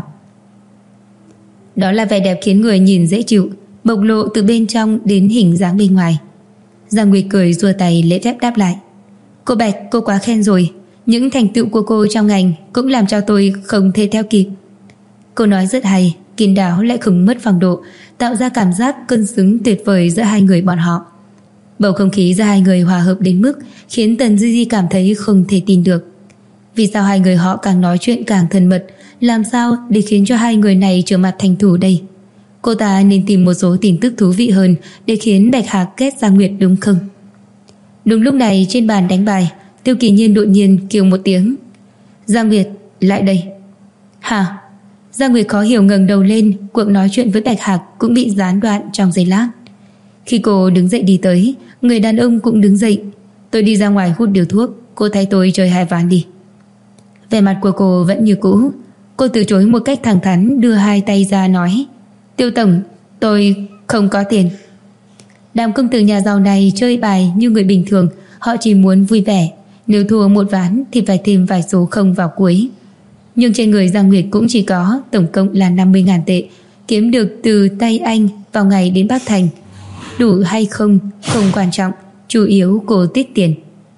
Đó là vẻ đẹp khiến người nhìn dễ chịu, bộc lộ từ bên trong đến hình dáng bên ngoài. Giang Nguyệt cười giơ tay lễ phép đáp lại. Cô Bạch, cô quá khen rồi. Những thành tựu của cô trong ngành cũng làm cho tôi không thể theo kịp. Cô nói rất hay, kín đáo lại không mất phong độ, tạo ra cảm giác cân xứng tuyệt vời giữa hai người bọn họ. Bầu không khí giữa hai người hòa hợp đến mức khiến Tần Di Di cảm thấy không thể tin được. Vì sao hai người họ càng nói chuyện càng thân mật? Làm sao để khiến cho hai người này trở mặt thành thù đây? Cô ta nên tìm một số tin tức thú vị hơn để khiến Bạch Hạc ghét Giang Nguyệt đúng không? Đúng lúc này trên bàn đánh bài, Tiêu Kỳ Nhiên đột nhiên kêu một tiếng. Giang Nguyệt, lại đây. Hả? Giang Nguyệt khó hiểu ngẩng đầu lên, cuộc nói chuyện với Bạch Hạc cũng bị gián đoạn trong giây lát. Khi cô đứng dậy đi tới, người đàn ông cũng đứng dậy. Tôi đi ra ngoài hút điều thuốc, cô thay tôi chơi 2 ván đi. Vẻ mặt của cô vẫn như cũ. Cô từ chối một cách thẳng thắn, đưa 2 tay ra nói. Tiêu tổng, tôi không có tiền. Đám công tử nhà giàu này chơi bài như người bình thường, họ chỉ muốn vui vẻ. Nếu thua 1 ván thì phải thêm vài số không vào cuối. Nhưng trên người Giang Nguyệt cũng chỉ có tổng cộng là 50.000 tệ, kiếm được từ tay anh vào ngày đến Bắc Thành. Đủ hay không quan trọng, chủ yếu cô tiết tiền.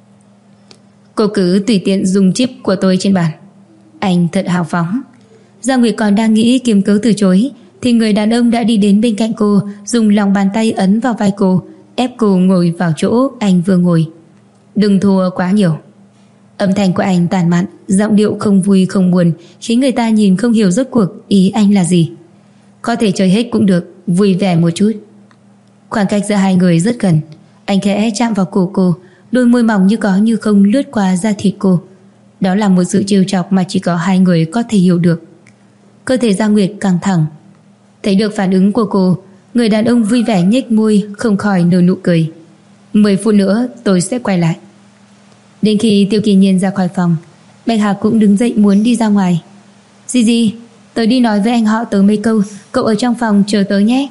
Cô cứ tùy tiện dùng chip của tôi trên bàn. Anh thật hào phóng. Giang Nguyệt còn đang nghĩ kiếm cớ từ chối thì người đàn ông đã đi đến bên cạnh cô, dùng lòng bàn tay ấn vào vai cô, ép cô ngồi vào chỗ anh vừa ngồi. Đừng thua quá nhiều. Âm thanh của anh tàn mạn, giọng điệu không vui không buồn, khiến người ta nhìn không hiểu rốt cuộc ý anh là gì. Có thể chơi hết cũng được, vui vẻ một chút. Khoảng cách giữa hai người rất gần. Anh khẽ chạm vào cổ cô, đôi môi mỏng như có như không lướt qua da thịt cô. Đó là một sự trêu chọc mà chỉ có hai người có thể hiểu được. Cơ thể Giang Nguyệt căng thẳng. Thấy được phản ứng của cô, người đàn ông vui vẻ nhếch môi, không khỏi nở nụ cười. 10 phút nữa tôi sẽ quay lại. Đến khi Tiêu Kỳ Nhiên ra khỏi phòng, Bạch Hạc cũng đứng dậy muốn đi ra ngoài. Di, tớ đi nói với anh họ tớ mấy câu, cậu ở trong phòng chờ tớ nhé.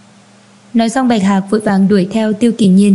Nói xong Bạch Hạc vội vàng đuổi theo Tiêu Kỳ Nhiên.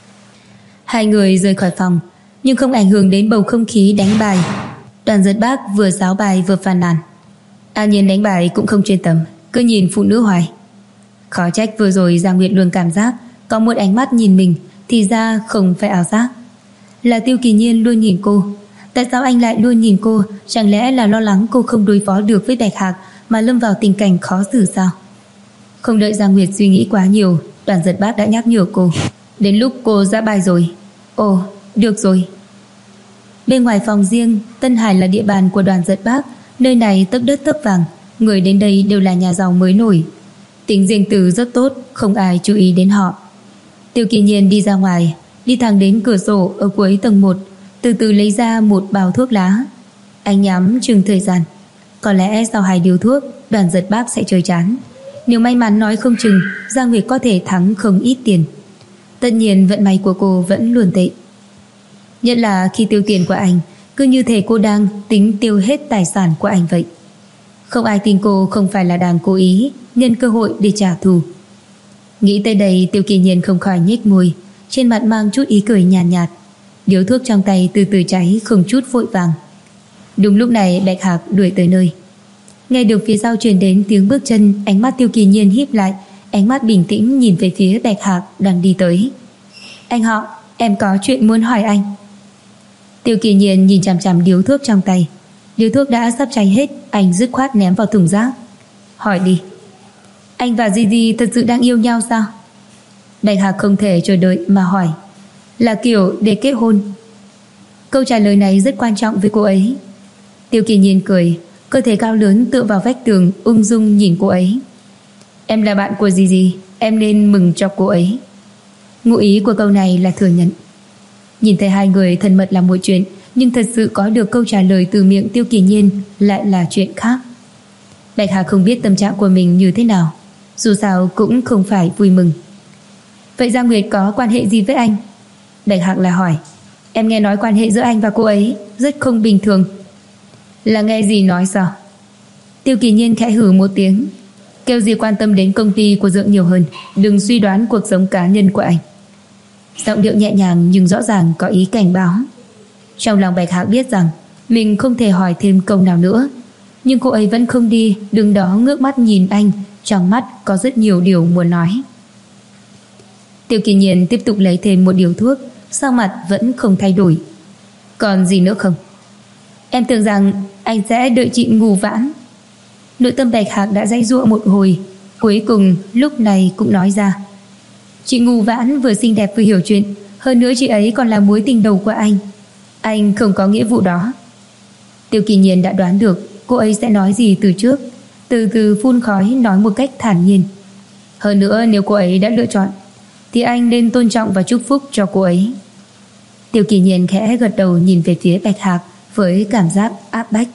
Hai người rời khỏi phòng, nhưng không ảnh hưởng đến bầu không khí đánh bài. Đoàn Giật Bác vừa giáo bài vừa phàn nàn. An Nhiên đánh bài cũng không chuyên tâm, cứ nhìn phụ nữ hoài. Khó trách vừa rồi Giang Nguyệt luôn cảm giác có một ánh mắt nhìn mình, thì ra không phải ảo giác. Là Tiêu Kỳ Nhiên luôn nhìn cô. Tại sao anh lại luôn nhìn cô? Chẳng lẽ là lo lắng cô không đối phó được với Bạch Hạc mà lâm vào tình cảnh khó xử sao? Không đợi Giang Nguyệt suy nghĩ quá nhiều, Đoàn Giật Bác đã nhắc nhở cô. Đến lúc cô ra bài rồi. Ồ, được rồi. Bên ngoài phòng riêng, Tân Hải là địa bàn của Đoàn Giật Bác. Nơi này tấp đất tấp vàng, người đến đây đều là nhà giàu mới nổi. Tính riêng tư rất tốt, không ai chú ý đến họ. Tiêu Kỳ Nhiên đi ra ngoài, đi thẳng đến cửa sổ ở cuối tầng 1, từ từ lấy ra một bao thuốc lá. Anh nhắm chừng thời gian. Có lẽ sau 2 điếu thuốc, Đoàn Giật Bác sẽ chơi chán. Nếu may mắn nói không chừng Giang Nguyệt có thể thắng không ít tiền. Tất nhiên vận may của cô vẫn luôn tệ. Nhất là khi tiêu tiền của anh, cứ như thể cô đang tính tiêu hết tài sản của anh vậy. Không ai tin cô không phải là đang cố ý nhân cơ hội để trả thù. Nghĩ tới đây, Tiêu Kỳ Nhiên không khỏi nhếch môi, trên mặt mang chút ý cười nhàn nhạt. Điếu thuốc trong tay từ từ cháy không chút vội vàng. Đúng lúc này Bạch Hạc đuổi tới nơi. Nghe được phía sau truyền đến tiếng bước chân, ánh mắt Tiêu Kỳ Nhiên híp lại, ánh mắt bình tĩnh nhìn về phía Bạch Hạc đang đi tới. Anh họ, em có chuyện muốn hỏi anh. Tiêu Kỳ Nhiên nhìn chằm chằm điếu thuốc trong tay. Điếu thuốc đã sắp cháy hết, anh dứt khoát ném vào thùng rác. Hỏi đi. Anh và Gigi thật sự đang yêu nhau sao? Bạch Hạc không thể chờ đợi mà hỏi. Là kiểu để kết hôn? Câu trả lời này rất quan trọng với cô ấy. Tiêu Kỳ Nhiên cười, cơ thể cao lớn tựa vào vách tường, ung dung nhìn cô ấy. Em là bạn của Gigi, em nên mừng cho cô ấy. Ngụ ý của câu này là thừa nhận. Nhìn thấy hai người thân mật là một chuyện, nhưng thật sự có được câu trả lời từ miệng Tiêu Kỳ Nhiên lại là chuyện khác. Bạch Hạc không biết tâm trạng của mình như thế nào, dù sao cũng không phải vui mừng. Vậy Giang Nguyệt có quan hệ gì với anh? Bạch Hạc lại hỏi. Em nghe nói quan hệ giữa anh và cô ấy rất không bình thường. Là nghe gì nói sao? Tiêu Kỳ Nhiên khẽ hừ một tiếng. Kêu gì quan tâm đến công ty của Dượng nhiều hơn, đừng suy đoán cuộc sống cá nhân của anh. Giọng điệu nhẹ nhàng nhưng rõ ràng có ý cảnh báo. Trong lòng Bạch Hạc biết rằng Mình không thể hỏi thêm câu nào nữa, nhưng cô ấy vẫn không đi, đứng đó ngước mắt nhìn anh, trong mắt có rất nhiều điều muốn nói. Tiêu Kỳ Nhiên tiếp tục lấy thêm một điếu thuốc, sắc mặt vẫn không thay đổi. Còn gì nữa không? Em tưởng rằng anh sẽ đợi chị ngủ vãn. Nội tâm Bạch Hạc đã giãy giụa một hồi, cuối cùng lúc này cũng nói ra. Chị Ngù Vãn vừa xinh đẹp vừa hiểu chuyện, hơn nữa chị ấy còn là mối tình đầu của anh. Anh không có nghĩa vụ đó. Tiêu Kỳ Nhiên đã đoán được cô ấy sẽ nói gì từ trước, từ từ phun khói nói một cách thản nhiên. Hơn nữa nếu cô ấy đã lựa chọn thì anh nên tôn trọng và chúc phúc cho cô ấy. Tiêu Kỳ Nhiên khẽ gật đầu nhìn về phía Bạch Hạc với cảm giác áp bách.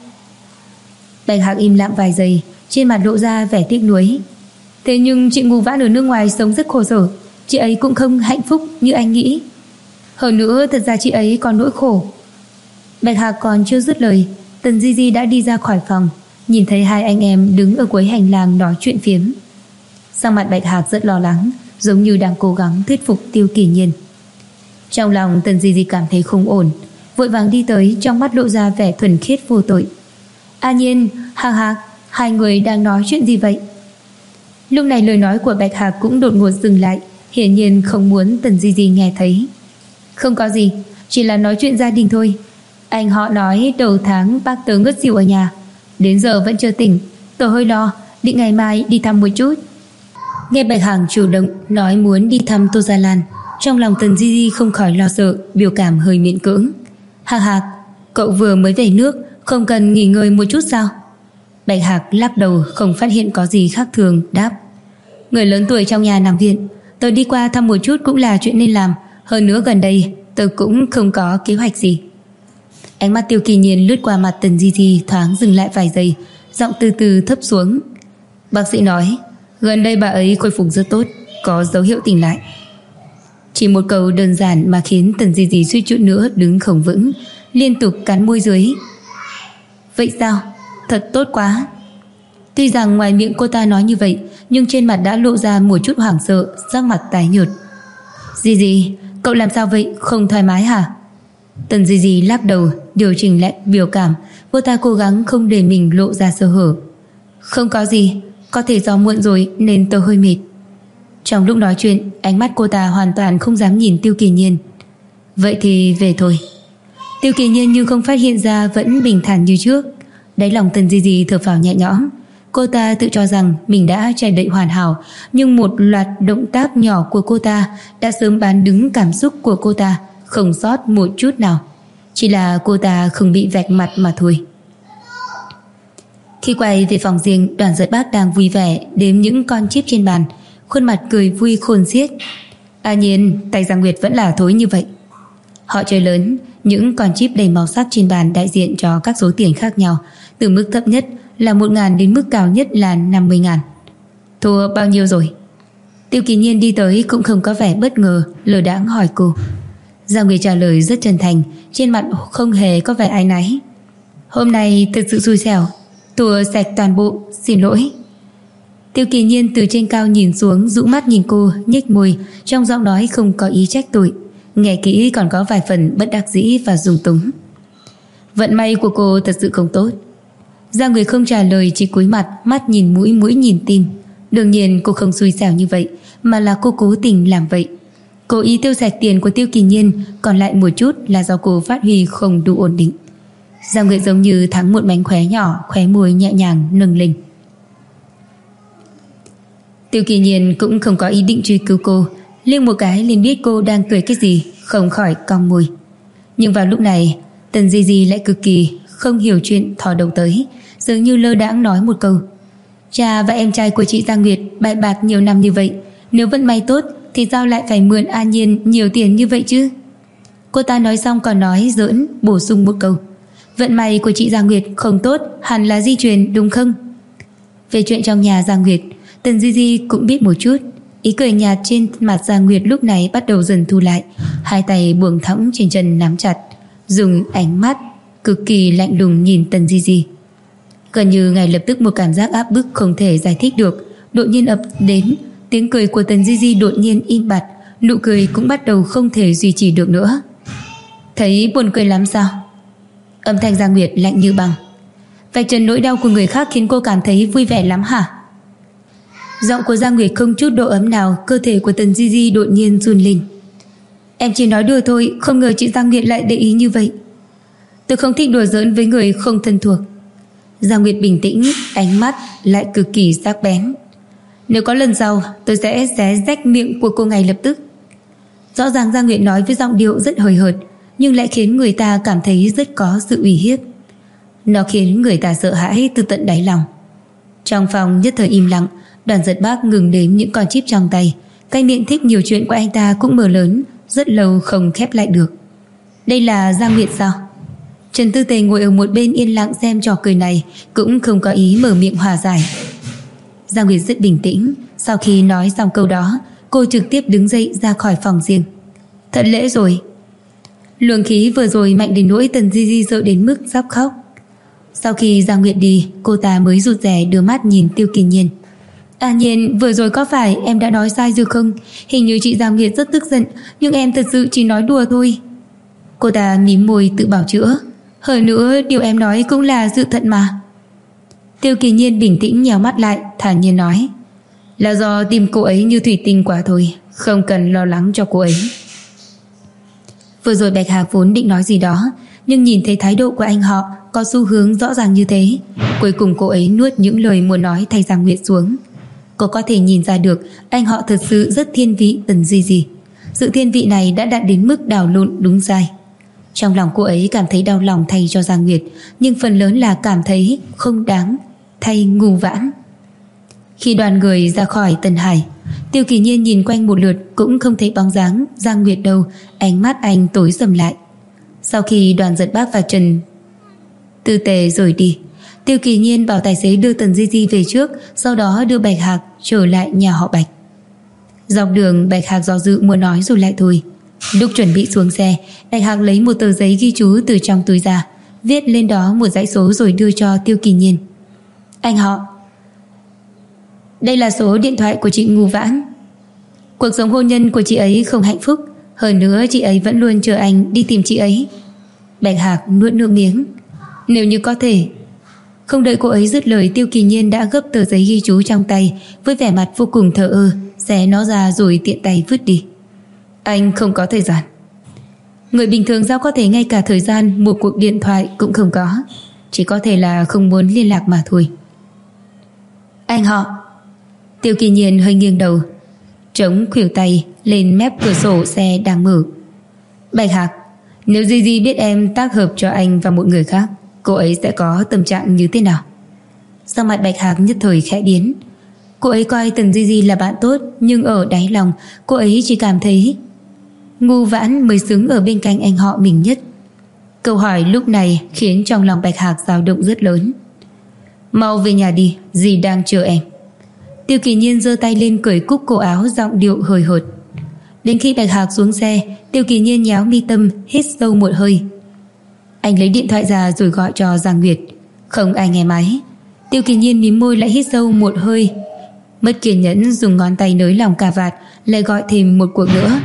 Bạch Hạc im lặng vài giây, trên mặt lộ ra vẻ tiếc nuối. Thế nhưng chị Ngù Vãn ở nước ngoài sống rất khổ sở, chị ấy cũng không hạnh phúc như anh nghĩ. Hơn nữa thật ra chị ấy còn nỗi khổ. Bạch Hạc còn chưa dứt lời, Tần Di Di đã đi ra khỏi phòng, nhìn thấy hai anh em đứng ở cuối hành lang nói chuyện phiếm. Sắc mặt Bạch Hạc rất lo lắng, giống như đang cố gắng thuyết phục Tiêu Kỳ Nhiên. Trong lòng Tần Di Di cảm thấy không ổn, vội vàng đi tới, trong mắt lộ ra vẻ thuần khiết vô tội. A Nhiên, Hạc Hạc, hai người đang nói chuyện gì vậy? Lúc này lời nói của Bạch Hạc cũng đột ngột dừng lại, hiển nhiên không muốn Tần Di Di nghe thấy. Không có gì, chỉ là nói chuyện gia đình thôi. Anh họ nói đầu tháng bác tớ ngất xỉu ở nhà, đến giờ vẫn chưa tỉnh, tớ hơi lo, định ngày mai đi thăm một chút. Nghe Bạch Hạc chủ động nói muốn đi thăm Tô Gia Lan, trong lòng Tần Di Di không khỏi lo sợ, biểu cảm hơi miễn cưỡng. Hạc Hạc, cậu vừa mới về nước, không cần nghỉ ngơi một chút sao? Bạch Hạc lắc đầu, không phát hiện có gì khác thường, đáp. Người lớn tuổi trong nhà nằm viện, tớ đi qua thăm một chút cũng là chuyện nên làm. Hơn nữa gần đây tớ cũng không có kế hoạch gì. Ánh mắt Tiêu Kỳ Nhiên lướt qua mặt Tần Di Di, thoáng dừng lại vài giây, giọng từ từ thấp xuống. Bác sĩ nói gần đây bà ấy khôi phục rất tốt, có dấu hiệu tỉnh lại. Chỉ một câu đơn giản mà khiến Tần Di Di suýt chút nữa đứng không vững, liên tục cắn môi dưới. Vậy sao? Thật tốt quá. Tuy rằng ngoài miệng cô ta nói như vậy, nhưng trên mặt đã lộ ra một chút hoảng sợ, sắc mặt tái nhợt. Di Di, cậu làm sao vậy, không thoải mái hả? Tần Di Di lắc đầu, điều chỉnh lại biểu cảm, cô ta cố gắng không để mình lộ ra sơ hở. Không có gì, có thể do muộn rồi nên tôi hơi mệt. Trong lúc nói chuyện, ánh mắt cô ta hoàn toàn không dám nhìn Tiêu Kỳ Nhiên. Vậy thì về thôi. Tiêu Kỳ Nhiên như không phát hiện ra vẫn bình thản như trước. Đáy lòng Tần Di Di thở phào nhẹ nhõm. Cô ta tự cho rằng mình đã che đậy hoàn hảo, nhưng một loạt động tác nhỏ của cô ta đã sớm bán đứng cảm xúc của cô ta, không sót một chút nào. Chỉ là cô ta không bị vạch mặt mà thôi. Khi quay về phòng riêng, Đoàn Giật Bác đang vui vẻ đếm những con chip trên bàn, khuôn mặt cười vui khôn xiết. À Nhiên, tay Giang Nguyệt vẫn là thối như vậy. Họ chơi lớn, những con chip đầy màu sắc trên bàn đại diện cho các số tiền khác nhau, từ mức thấp nhất là 1.000 đến mức cao nhất là 50.000. Thua bao nhiêu rồi? Tiêu Kỳ Nhiên đi tới cũng không có vẻ bất ngờ, lờ đãng hỏi cô. Giang Nguyệt trả lời rất chân thành, trên mặt không hề có vẻ áy náy. Hôm nay thực sự xui xẻo, thua sạch toàn bộ, xin lỗi. Tiêu Kỳ Nhiên từ trên cao nhìn xuống, dụ mắt nhìn cô, nhếch môi, trong giọng nói không có ý trách tội, nghe kỹ còn có vài phần bất đắc dĩ và dung túng. Vận may của cô thật sự không tốt. Giang Nguyệt không trả lời, chỉ cúi mặt, mắt nhìn mũi, mũi nhìn tim. Đương nhiên cô không xui xẻo như vậy, mà là cô cố tình làm vậy. Cố ý tiêu sạch tiền của Tiêu Kỳ Nhiên, còn lại một chút là do cô phát huy không đủ ổn định. Giang Nguyệt giống như thắng một mánh khóe nhỏ, khóe môi nhẹ nhàng nâng lên. Tiêu Kỳ Nhiên cũng không có ý định truy cứu cô, liếc một cái liền biết cô đang cười cái gì, không khỏi cong môi. Nhưng vào lúc này, Tần Di Di lại cực kỳ không hiểu chuyện, thò đầu tới, dường như lơ đãng nói một câu. Cha và em trai của chị Giang Nguyệt bại bạc nhiều năm như vậy, nếu vận may tốt thì sao lại phải mượn A Nhiên nhiều tiền như vậy chứ? Cô ta nói xong còn nói giỡn, bổ sung một câu. Vận may của chị Giang Nguyệt không tốt, hẳn là di truyền đúng không? Về chuyện trong nhà Giang Nguyệt, Tần Di Di cũng biết một chút. Ý cười nhạt trên mặt Giang Nguyệt lúc này bắt đầu dần thu lại, hai tay buông thõng trên chân nắm chặt, dùng ánh mắt cực kỳ lạnh lùng nhìn Tần Di Di. Gần như ngay lập tức một cảm giác áp bức không thể giải thích được đột nhiên ập đến. Tiếng cười của Tần Di Di đột nhiên im bặt, nụ cười cũng bắt đầu không thể duy trì được nữa. Thấy buồn cười lắm sao? Âm thanh Giang Nguyệt lạnh như băng. Vạch trần nỗi đau của người khác khiến cô cảm thấy vui vẻ lắm hả? Giọng của Giang Nguyệt không chút độ ấm nào. Cơ thể của Tần Di Di đột nhiên run lên. Em chỉ nói đùa thôi, không ngờ chị Giang Nguyệt lại để ý như vậy. Tôi không thích đùa giỡn với người không thân thuộc. Giang Nguyệt bình tĩnh, ánh mắt lại cực kỳ sắc bén. Nếu có lần sau, tôi sẽ xé rách miệng của cô ngay lập tức. Rõ ràng Giang Nguyệt nói với giọng điệu rất hời hợt, nhưng lại khiến người ta cảm thấy rất có sự uy hiếp. Nó khiến người ta sợ hãi từ tận đáy lòng. Trong phòng nhất thời im lặng. Đoàn Giật Bác ngừng đếm những con chip trong tay. Cái miệng thích nhiều chuyện của anh ta cũng mở lớn, rất lâu không khép lại được. Đây là Giang Nguyệt sao? Trần Tư Tề ngồi ở một bên yên lặng xem trò cười này, cũng không có ý mở miệng hòa giải. Giang Nguyệt rất bình tĩnh. Sau khi nói xong câu đó, cô trực tiếp đứng dậy ra khỏi phòng riêng. Thật lễ rồi. Luồng khí vừa rồi mạnh đến nỗi Tần Di Di sợ đến mức sắp khóc. Sau khi Giang Nguyệt đi, cô ta mới rụt rè đưa mắt nhìn Tiêu Kỳ Nhiên. À Nhiên, vừa rồi có phải em đã nói sai rồi không? Hình như chị Giang Nguyệt rất tức giận, nhưng em thật sự chỉ nói đùa thôi. Cô ta mím môi tự bảo chữa. Hơn nữa, điều em nói cũng là sự thật mà. Tiêu Kỳ Nhiên bình tĩnh nhèo mắt lại, thản nhiên nói. Là do tim cô ấy như thủy tinh quá thôi, không cần lo lắng cho cô ấy. Vừa rồi Bạch Hạc vốn định nói gì đó, nhưng nhìn thấy thái độ của anh họ có xu hướng rõ ràng như thế, cuối cùng cô ấy nuốt những lời muốn nói thay Giang Nguyệt xuống. Cô có thể nhìn ra được anh họ thật sự rất thiên vị Tần Di Di. Sự thiên vị này đã đạt đến mức đảo lộn đúng sai. Trong lòng cô ấy cảm thấy đau lòng thay cho Giang Nguyệt, nhưng phần lớn là cảm thấy không đáng thay Ngưu Vãn. Khi đoàn người ra khỏi Tân Hải, Tiêu Kỳ Nhiên nhìn quanh một lượt cũng không thấy bóng dáng Giang Nguyệt đâu. Ánh mắt anh tối sầm lại. Sau khi Đoàn Giật Bác và Trần Tư Tề rời đi, Tiêu Kỳ Nhiên bảo tài xế đưa Tần Di Di về trước, sau đó đưa Bạch Hạc trở lại nhà họ Bạch. Dọc đường Bạch Hạc do dự muốn nói rồi lại thôi. Lúc chuẩn bị xuống xe, Bạch Hạc lấy một tờ giấy ghi chú từ trong túi ra, viết lên đó một dãy số rồi đưa cho Tiêu Kỳ Nhiên. Anh họ, đây là số điện thoại của chị Ngưu Vãn. Cuộc sống hôn nhân của chị ấy không hạnh phúc, hơn nữa chị ấy vẫn luôn chờ anh đi tìm chị ấy. Bạch Hạc nuốt nước miếng. Nếu như có thể. Không đợi cô ấy dứt lời, Tiêu Kỳ Nhiên đã gấp tờ giấy ghi chú trong tay, với vẻ mặt vô cùng thờ ơ, xé nó ra rồi tiện tay vứt đi. Anh không có thời gian. Người bình thường sao có thể ngay cả thời gian một cuộc điện thoại cũng không có? Chỉ có thể là không muốn liên lạc mà thôi. Anh họ. Tiêu Kỳ Nhiên hơi nghiêng đầu, chống khuỷu tay lên mép cửa sổ xe đang mở. Bạch Hạc, nếu Di Di biết em tác hợp cho anh và một người khác, cô ấy sẽ có tâm trạng như thế nào? Sắc mặt Bạch Hạc nhất thời khẽ biến. Cô ấy coi Tần Di Di là bạn tốt, nhưng ở đáy lòng cô ấy chỉ cảm thấy Ngưu Vãn mới xứng ở bên cạnh anh họ mình nhất. Câu hỏi lúc này khiến trong lòng Bạch Hạc dao động rất lớn. Mau về nhà đi, dì đang chờ em. Tiêu Kỳ Nhiên giơ tay lên cởi cúc cổ áo, giọng điệu hời hợt. Đến khi Bạch Hạc xuống xe, Tiêu Kỳ Nhiên nhéo mi tâm, hít sâu một hơi. Anh lấy điện thoại ra rồi gọi cho Giang Nguyệt. Không ai nghe máy. Tiêu Kỳ Nhiên mím môi lại hít sâu một hơi, mất kiên nhẫn dùng ngón tay nới lòng cà vạt, lại gọi thêm một cuộc nữa.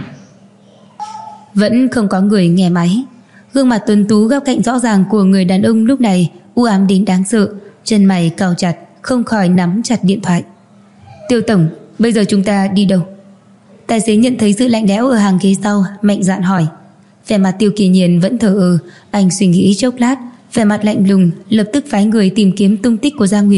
Vẫn không có người nghe máy. Gương mặt tuấn tú góc cạnh rõ ràng của người đàn ông lúc này u ám đến đáng sợ, chân mày cau chặt, không khỏi nắm chặt điện thoại. Tiêu tổng, bây giờ chúng ta đi đâu? Tài xế nhận thấy sự lạnh lẽo ở hàng ghế sau, mạnh dạn hỏi. Vẻ mặt Tiêu Kỳ Nhiên vẫn thờ ơ. Anh suy nghĩ chốc lát, vẻ mặt lạnh lùng, lập tức phái người tìm kiếm tung tích của Giang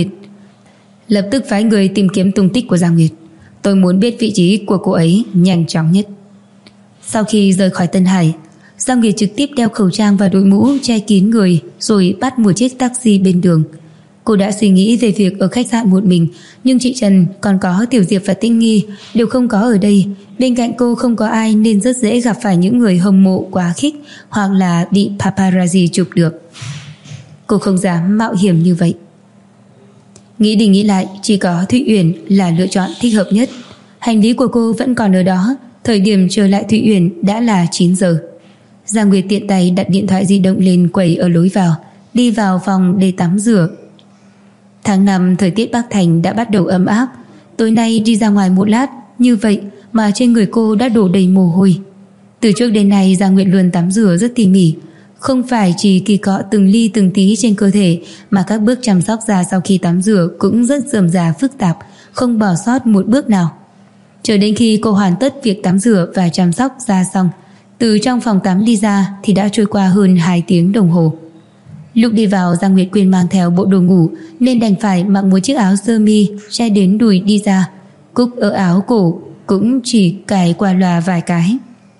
Nguyệt. Tôi muốn biết vị trí của cô ấy nhanh chóng nhất. Sau khi rời khỏi Tân Hải, Giang Nguyệt trực tiếp đeo khẩu trang và đội mũ che kín người, rồi bắt một chiếc taxi bên đường. Cô đã suy nghĩ về việc ở khách sạn một mình, nhưng chị Trần còn có Tiểu Diệp và Tinh Nghi đều không có ở đây. Bên cạnh cô không có ai nên rất dễ gặp phải những người hâm mộ quá khích hoặc là bị paparazzi chụp được. Cô không dám mạo hiểm như vậy. Nghĩ đi nghĩ lại, chỉ có Thụy Uyển là lựa chọn thích hợp nhất. Hành lý của cô vẫn còn ở đó. Thời điểm trở lại Thụy Uyển đã là 9 giờ. Giang Nguyệt tiện tay đặt điện thoại di động lên quầy ở lối vào, đi vào phòng để tắm rửa. Tháng 5 thời tiết Bắc Thành đã bắt đầu ấm áp. Tối nay đi ra ngoài một lát, như vậy mà trên người cô đã đổ đầy mồ hôi. Từ trước đến nay Giang Nguyệt luôn tắm rửa rất tỉ mỉ, không phải chỉ kỳ cọ từng ly từng tí trên cơ thể, mà các bước chăm sóc da sau khi tắm rửa cũng rất rườm rà phức tạp, không bỏ sót một bước nào. Cho đến khi cô hoàn tất việc tắm rửa và chăm sóc da xong, từ trong phòng tắm đi ra thì đã trôi qua hơn 2 tiếng đồng hồ. Lúc đi vào, Giang Nguyệt quên mang theo bộ đồ ngủ nên đành phải mặc một chiếc áo sơ mi che đến đùi đi ra. Cúc ở áo cổ cũng chỉ cài qua loa vài cái.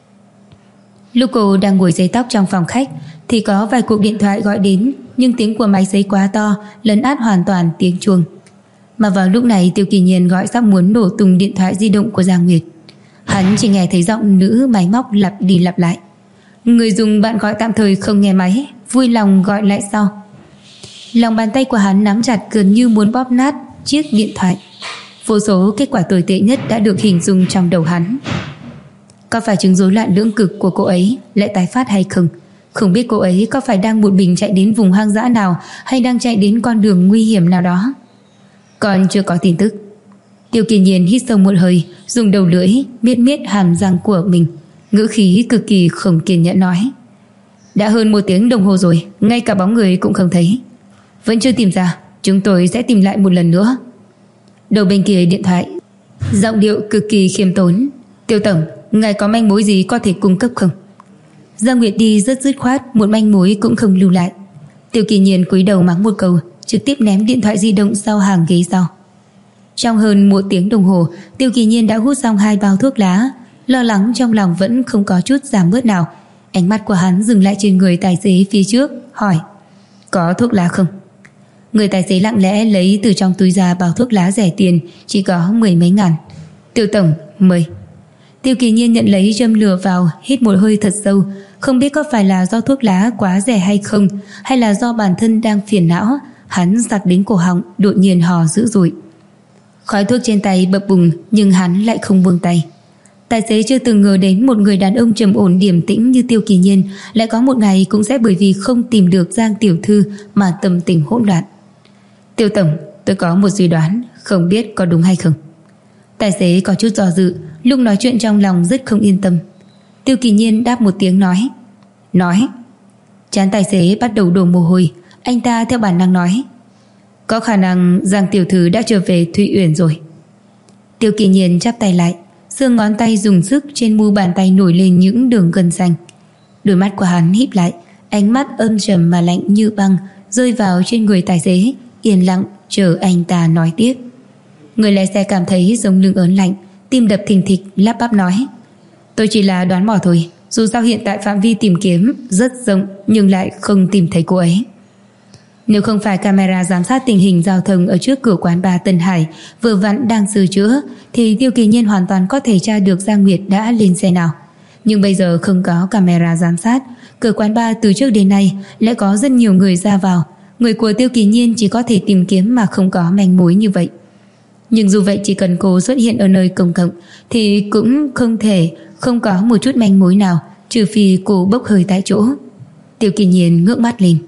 Lúc cô đang ngồi giấy tóc trong phòng khách thì có vài cuộc điện thoại gọi đến, nhưng tiếng của máy giấy quá to lấn át hoàn toàn tiếng chuông. Mà vào lúc này Tiêu Kỳ Nhiên gọi sắp muốn nổ tung điện thoại di động của Giang Nguyệt. Hắn chỉ nghe thấy giọng nữ máy móc lặp đi lặp lại: "Người dùng bạn gọi tạm thời không nghe máy, vui lòng gọi lại sau." Lòng bàn tay của hắn nắm chặt gần như muốn bóp nát chiếc điện thoại. Vô số kết quả tồi tệ nhất đã được hình dung trong đầu hắn. Có phải chứng rối loạn lưỡng cực của cô ấy lại tái phát hay không? Không biết cô ấy có phải đang một mình chạy đến vùng hoang dã nào, hay đang chạy đến con đường nguy hiểm nào đó. Còn chưa có tin tức. Tiêu Kỳ Nhiên hít sâu một hơi, dùng đầu lưỡi miết miết hàm răng của mình, ngữ khí cực kỳ không kiên nhẫn nói: "Đã hơn 1 tiếng đồng hồ rồi, ngay cả bóng người cũng không thấy. Vẫn chưa tìm ra, chúng tôi sẽ tìm lại một lần nữa." Đầu bên kia điện thoại, giọng điệu cực kỳ khiêm tốn: "Tiêu tổng, ngài có manh mối gì có thể cung cấp không?" Giang Nguyệt đi rất dứt khoát, một manh mối cũng không lưu lại. Tiêu Kỳ Nhiên cúi đầu mắng một câu, trực tiếp ném điện thoại di động sau hàng ghế sau. Trong hơn 1 tiếng đồng hồ, Tiêu Kỳ Nhiên đã hút xong 2 bao thuốc lá. Lo lắng trong lòng vẫn không có chút giảm bớt nào. Ánh mắt của hắn dừng lại trên người tài xế phía trước, hỏi: "Có thuốc lá không?" Người tài xế lặng lẽ lấy từ trong túi ra bao thuốc lá rẻ tiền, chỉ có 10 mấy ngàn. "Tiêu tổng, mời." Tiêu Kỳ Nhiên nhận lấy châm lửa vào, hít một hơi thật sâu. Không biết có phải là do thuốc lá quá rẻ hay không, hay là do bản thân đang phiền não, hắn sặc đến cổ họng, đột nhiên hò dữ dội. Khói thuốc trên tay bập bùng, nhưng hắn lại không buông tay. Tài xế chưa từng ngờ đến một người đàn ông trầm ổn điềm tĩnh như Tiêu Kỳ Nhiên lại có một ngày cũng sẽ bởi vì không tìm được Giang tiểu thư mà tâm tình hỗn loạn. "Tiêu tổng, tôi có một suy đoán, không biết có đúng hay không." Tài xế có chút do dự, lúc nói chuyện trong lòng rất không yên tâm. Tiêu Kỳ Nhiên đáp một tiếng nói: "Nói." Trán tài xế bắt đầu đổ mồ hôi. Anh ta theo bản năng nói: "Có khả năng Giang tiểu thư đã trở về Thụy Uyển rồi." Tiêu Kỳ Nhiên chắp tay lại, xương ngón tay dùng sức, trên mu bàn tay nổi lên những đường gân xanh. Đôi mắt của hắn híp lại, ánh mắt âm trầm mà lạnh như băng rơi vào trên người tài xế, yên lặng chờ anh ta nói tiếp. Người lái xe cảm thấy giống lưng ớn lạnh, tim đập thình thịch, lắp bắp nói: "Tôi chỉ là đoán mò thôi, dù sao hiện tại phạm vi tìm kiếm rất rộng nhưng lại không tìm thấy cô ấy." Nếu không phải camera giám sát tình hình giao thông ở trước cửa quán bar Tân Hải vừa vặn đang sửa chữa, thì Tiêu Kỳ Nhiên hoàn toàn có thể tra được Giang Nguyệt đã lên xe nào. Nhưng bây giờ không có camera giám sát, cửa quán bar từ trước đến nay lại có rất nhiều người ra vào. Người của Tiêu Kỳ Nhiên chỉ có thể tìm kiếm mà không có manh mối như vậy. Nhưng dù vậy, chỉ cần cô xuất hiện ở nơi công cộng thì cũng không thể không có một chút manh mối nào, trừ phi cô bốc hơi tại chỗ. Tiêu Kỳ Nhiên ngước mắt lên.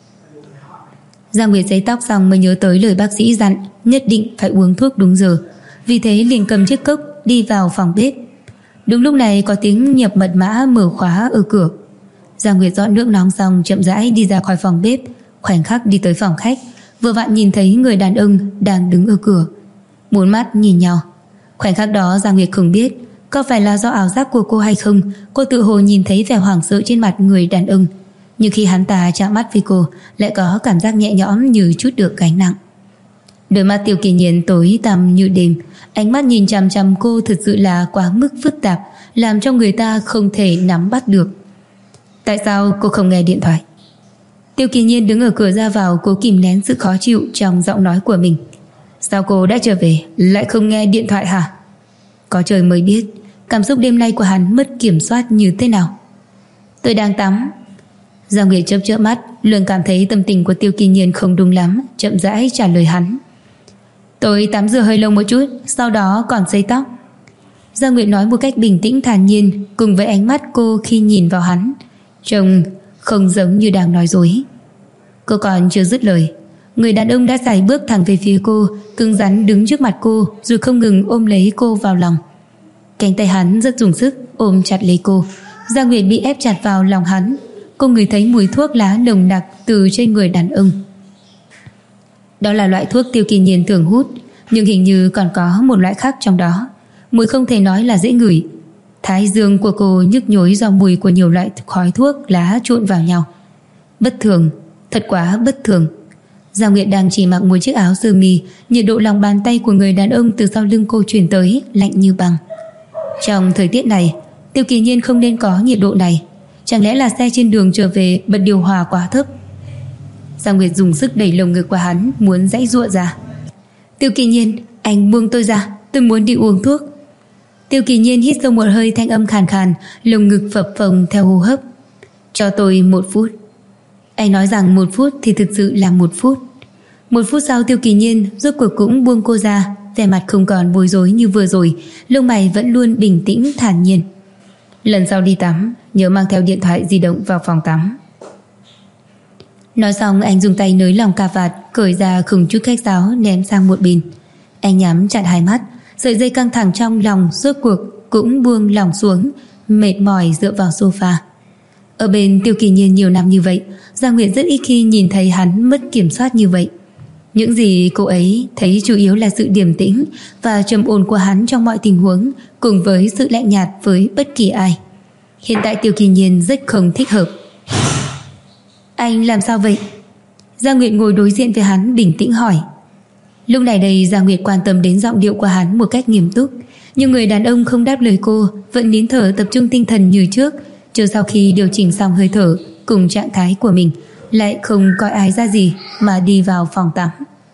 Giang Nguyệt giấy tóc xong mới nhớ tới lời bác sĩ dặn nhất định phải uống thuốc đúng giờ, vì thế liền cầm chiếc cốc đi vào phòng bếp. Đúng lúc này có tiếng nhập mật mã mở khóa ở cửa. Giang Nguyệt dọn nước nóng xong chậm rãi đi ra khỏi phòng bếp, khoảnh khắc đi tới phòng khách, vừa vặn nhìn thấy người đàn ông đang đứng ở cửa. Bốn mắt nhìn nhau. Khoảnh khắc đó Giang Nguyệt không biết có phải là do ảo giác của cô hay không, cô tự hồ nhìn thấy vẻ hoảng sợ trên mặt người đàn ông. Nhưng khi hắn ta chạm mắt với cô, lại có cảm giác nhẹ nhõm như chút được gánh nặng. Đôi mắt Tiêu Kỳ Nhiên tối tăm như đêm, ánh mắt nhìn chằm chằm cô thật sự là quá mức phức tạp, làm cho người ta không thể nắm bắt được. Tại sao cô không nghe điện thoại? Tiêu Kỳ Nhiên đứng ở cửa ra vào, cố kìm nén sự khó chịu trong giọng nói của mình. Sao cô đã trở về lại không nghe điện thoại hả? Có trời mới biết cảm xúc đêm nay của hắn mất kiểm soát như thế nào. Tôi đang tắm. Giang Nguyệt chớp chớp mắt, luôn cảm thấy tâm tình của Tiêu Kỳ Nhiên không đúng lắm, chậm rãi trả lời hắn. Tôi tắm rửa hơi lâu một chút, sau đó còn sấy tóc. Giang Nguyệt nói một cách bình tĩnh thản nhiên, cùng với ánh mắt cô khi nhìn vào hắn, trông không giống như đang nói dối. Cô còn chưa dứt lời, người đàn ông đã sải bước thẳng về phía cô, cứng rắn đứng trước mặt cô, rồi không ngừng ôm lấy cô vào lòng. Cánh tay hắn rất dùng sức ôm chặt lấy cô. Giang Nguyệt bị ép chặt vào lòng hắn. cô ngửi thấy mùi thuốc lá nồng nặc từ trên người đàn ông. Đó là loại thuốc Tiêu Kỳ Nhiên thường hút, nhưng hình như còn có một loại khác trong đó. Mùi không thể nói là dễ ngửi. Thái dương của cô nhức nhối do mùi của nhiều loại khói thuốc lá trộn vào nhau. Bất thường, thật quá bất thường. Giao Nguyệt đang chỉ mặc một chiếc áo sơ mi, nhiệt độ lòng bàn tay của người đàn ông từ sau lưng cô truyền tới lạnh như băng. Trong thời tiết này, Tiêu Kỳ Nhiên không nên có nhiệt độ này. Chẳng lẽ là xe trên đường trở về bật điều hòa quá thấp? Giao Nguyệt dùng sức đẩy lồng ngực của hắn, muốn giãy giụa ra. Tiêu Kỳ Nhiên, anh buông tôi ra, tôi muốn đi uống thuốc. Tiêu Kỳ Nhiên hít sâu một hơi, thanh âm khàn khàn, lồng ngực phập phồng theo hô hấp. Cho tôi 1 phút. Anh nói rằng 1 phút thì thực sự là 1 phút. 1 phút sau, Tiêu Kỳ Nhiên rốt cuộc cũng buông cô ra, vẻ mặt không còn bối rối như vừa rồi, lông mày vẫn luôn bình tĩnh thản nhiên. Lần sau đi tắm, nhớ mang theo điện thoại di động vào phòng tắm. Nói xong, anh dùng tay nới lòng cà vạt, cởi ra không chút khách sáo ném sang một bên. Anh nhắm chặt hai mắt, sợi dây căng thẳng trong lòng rốt cuộc cũng buông lỏng xuống, mệt mỏi dựa vào sofa. Ở bên Tiêu Kỳ Nhiên nhiều năm như vậy, Giang Nguyệt rất ít khi nhìn thấy hắn mất kiểm soát như vậy. Những gì cô ấy thấy chủ yếu là sự điềm tĩnh và trầm ổn của hắn trong mọi tình huống, cùng với sự lạnh nhạt với bất kỳ ai. Hiện tại Tiêu Kỳ Nhiên rất không thích hợp. Anh làm sao vậy? Giang Nguyệt ngồi đối diện với hắn bình tĩnh hỏi. Lúc này đây Giang Nguyệt quan tâm đến giọng điệu của hắn một cách nghiêm túc, nhưng người đàn ông không đáp lời cô, vẫn nín thở tập trung tinh thần như trước, chờ sau khi điều chỉnh xong hơi thở cùng trạng thái của mình, lại không coi ai ra gì mà đi vào phòng tắm.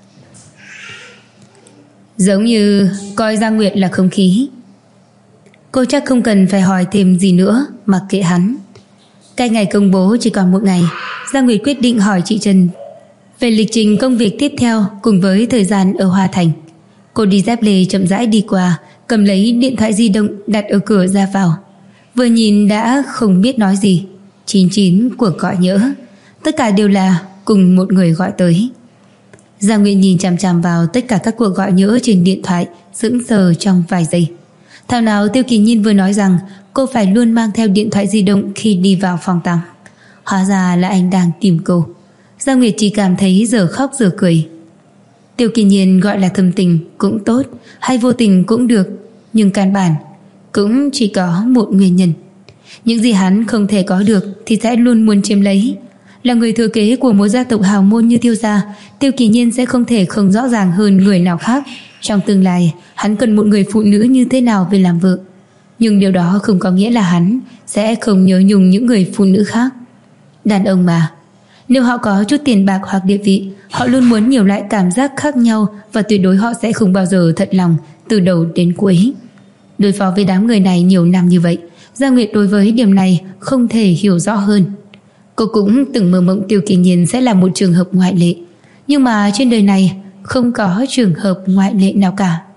Giống như coi Giang Nguyệt là không khí. Cô chắc không cần phải hỏi thêm gì nữa, mặc kệ hắn. Cái ngày công bố chỉ còn 1 ngày, Giang Nguyệt quyết định hỏi chị Trần về lịch trình công việc tiếp theo cùng với thời gian ở Hoa Thành. Cô đi dép lê chậm rãi đi qua, cầm lấy điện thoại di động đặt ở cửa ra vào. Vừa nhìn đã không biết nói gì. 99 cuộc gọi nhỡ, tất cả đều là cùng một người gọi tới. Giang Nguyệt nhìn chằm chằm vào tất cả các cuộc gọi nhỡ trên điện thoại, sững sờ trong vài giây. Thảo nào Tiêu Kỳ Nhiên vừa nói rằng cô phải luôn mang theo điện thoại di động khi đi vào phòng tắm. Hóa ra là anh đang tìm cô. Giang Nguyệt chỉ cảm thấy giờ khóc giờ cười. Tiêu Kỳ Nhiên gọi là thâm tình cũng tốt, hay vô tình cũng được, nhưng căn bản cũng chỉ có một nguyên nhân. Những gì hắn không thể có được thì sẽ luôn muốn chiếm lấy. Là người thừa kế của một gia tộc hào môn như Tiêu gia, Tiêu Kỳ Nhiên sẽ không thể không rõ ràng hơn người nào khác trong tương lai hắn cần một người phụ nữ như thế nào về làm vợ. Nhưng điều đó không có nghĩa là hắn sẽ không nhớ nhung những người phụ nữ khác. Đàn ông mà, nếu họ có chút tiền bạc hoặc địa vị, họ luôn muốn nhiều loại cảm giác khác nhau, và tuyệt đối họ sẽ không bao giờ thật lòng từ đầu đến cuối. Đối phó với đám người này nhiều năm như vậy, Giang Nguyệt đối với điểm này không thể hiểu rõ hơn. Cô cũng từng mơ mộng Tiêu Kỳ Nhiên sẽ là một trường hợp ngoại lệ, nhưng mà trên đời này không có trường hợp ngoại lệ nào cả.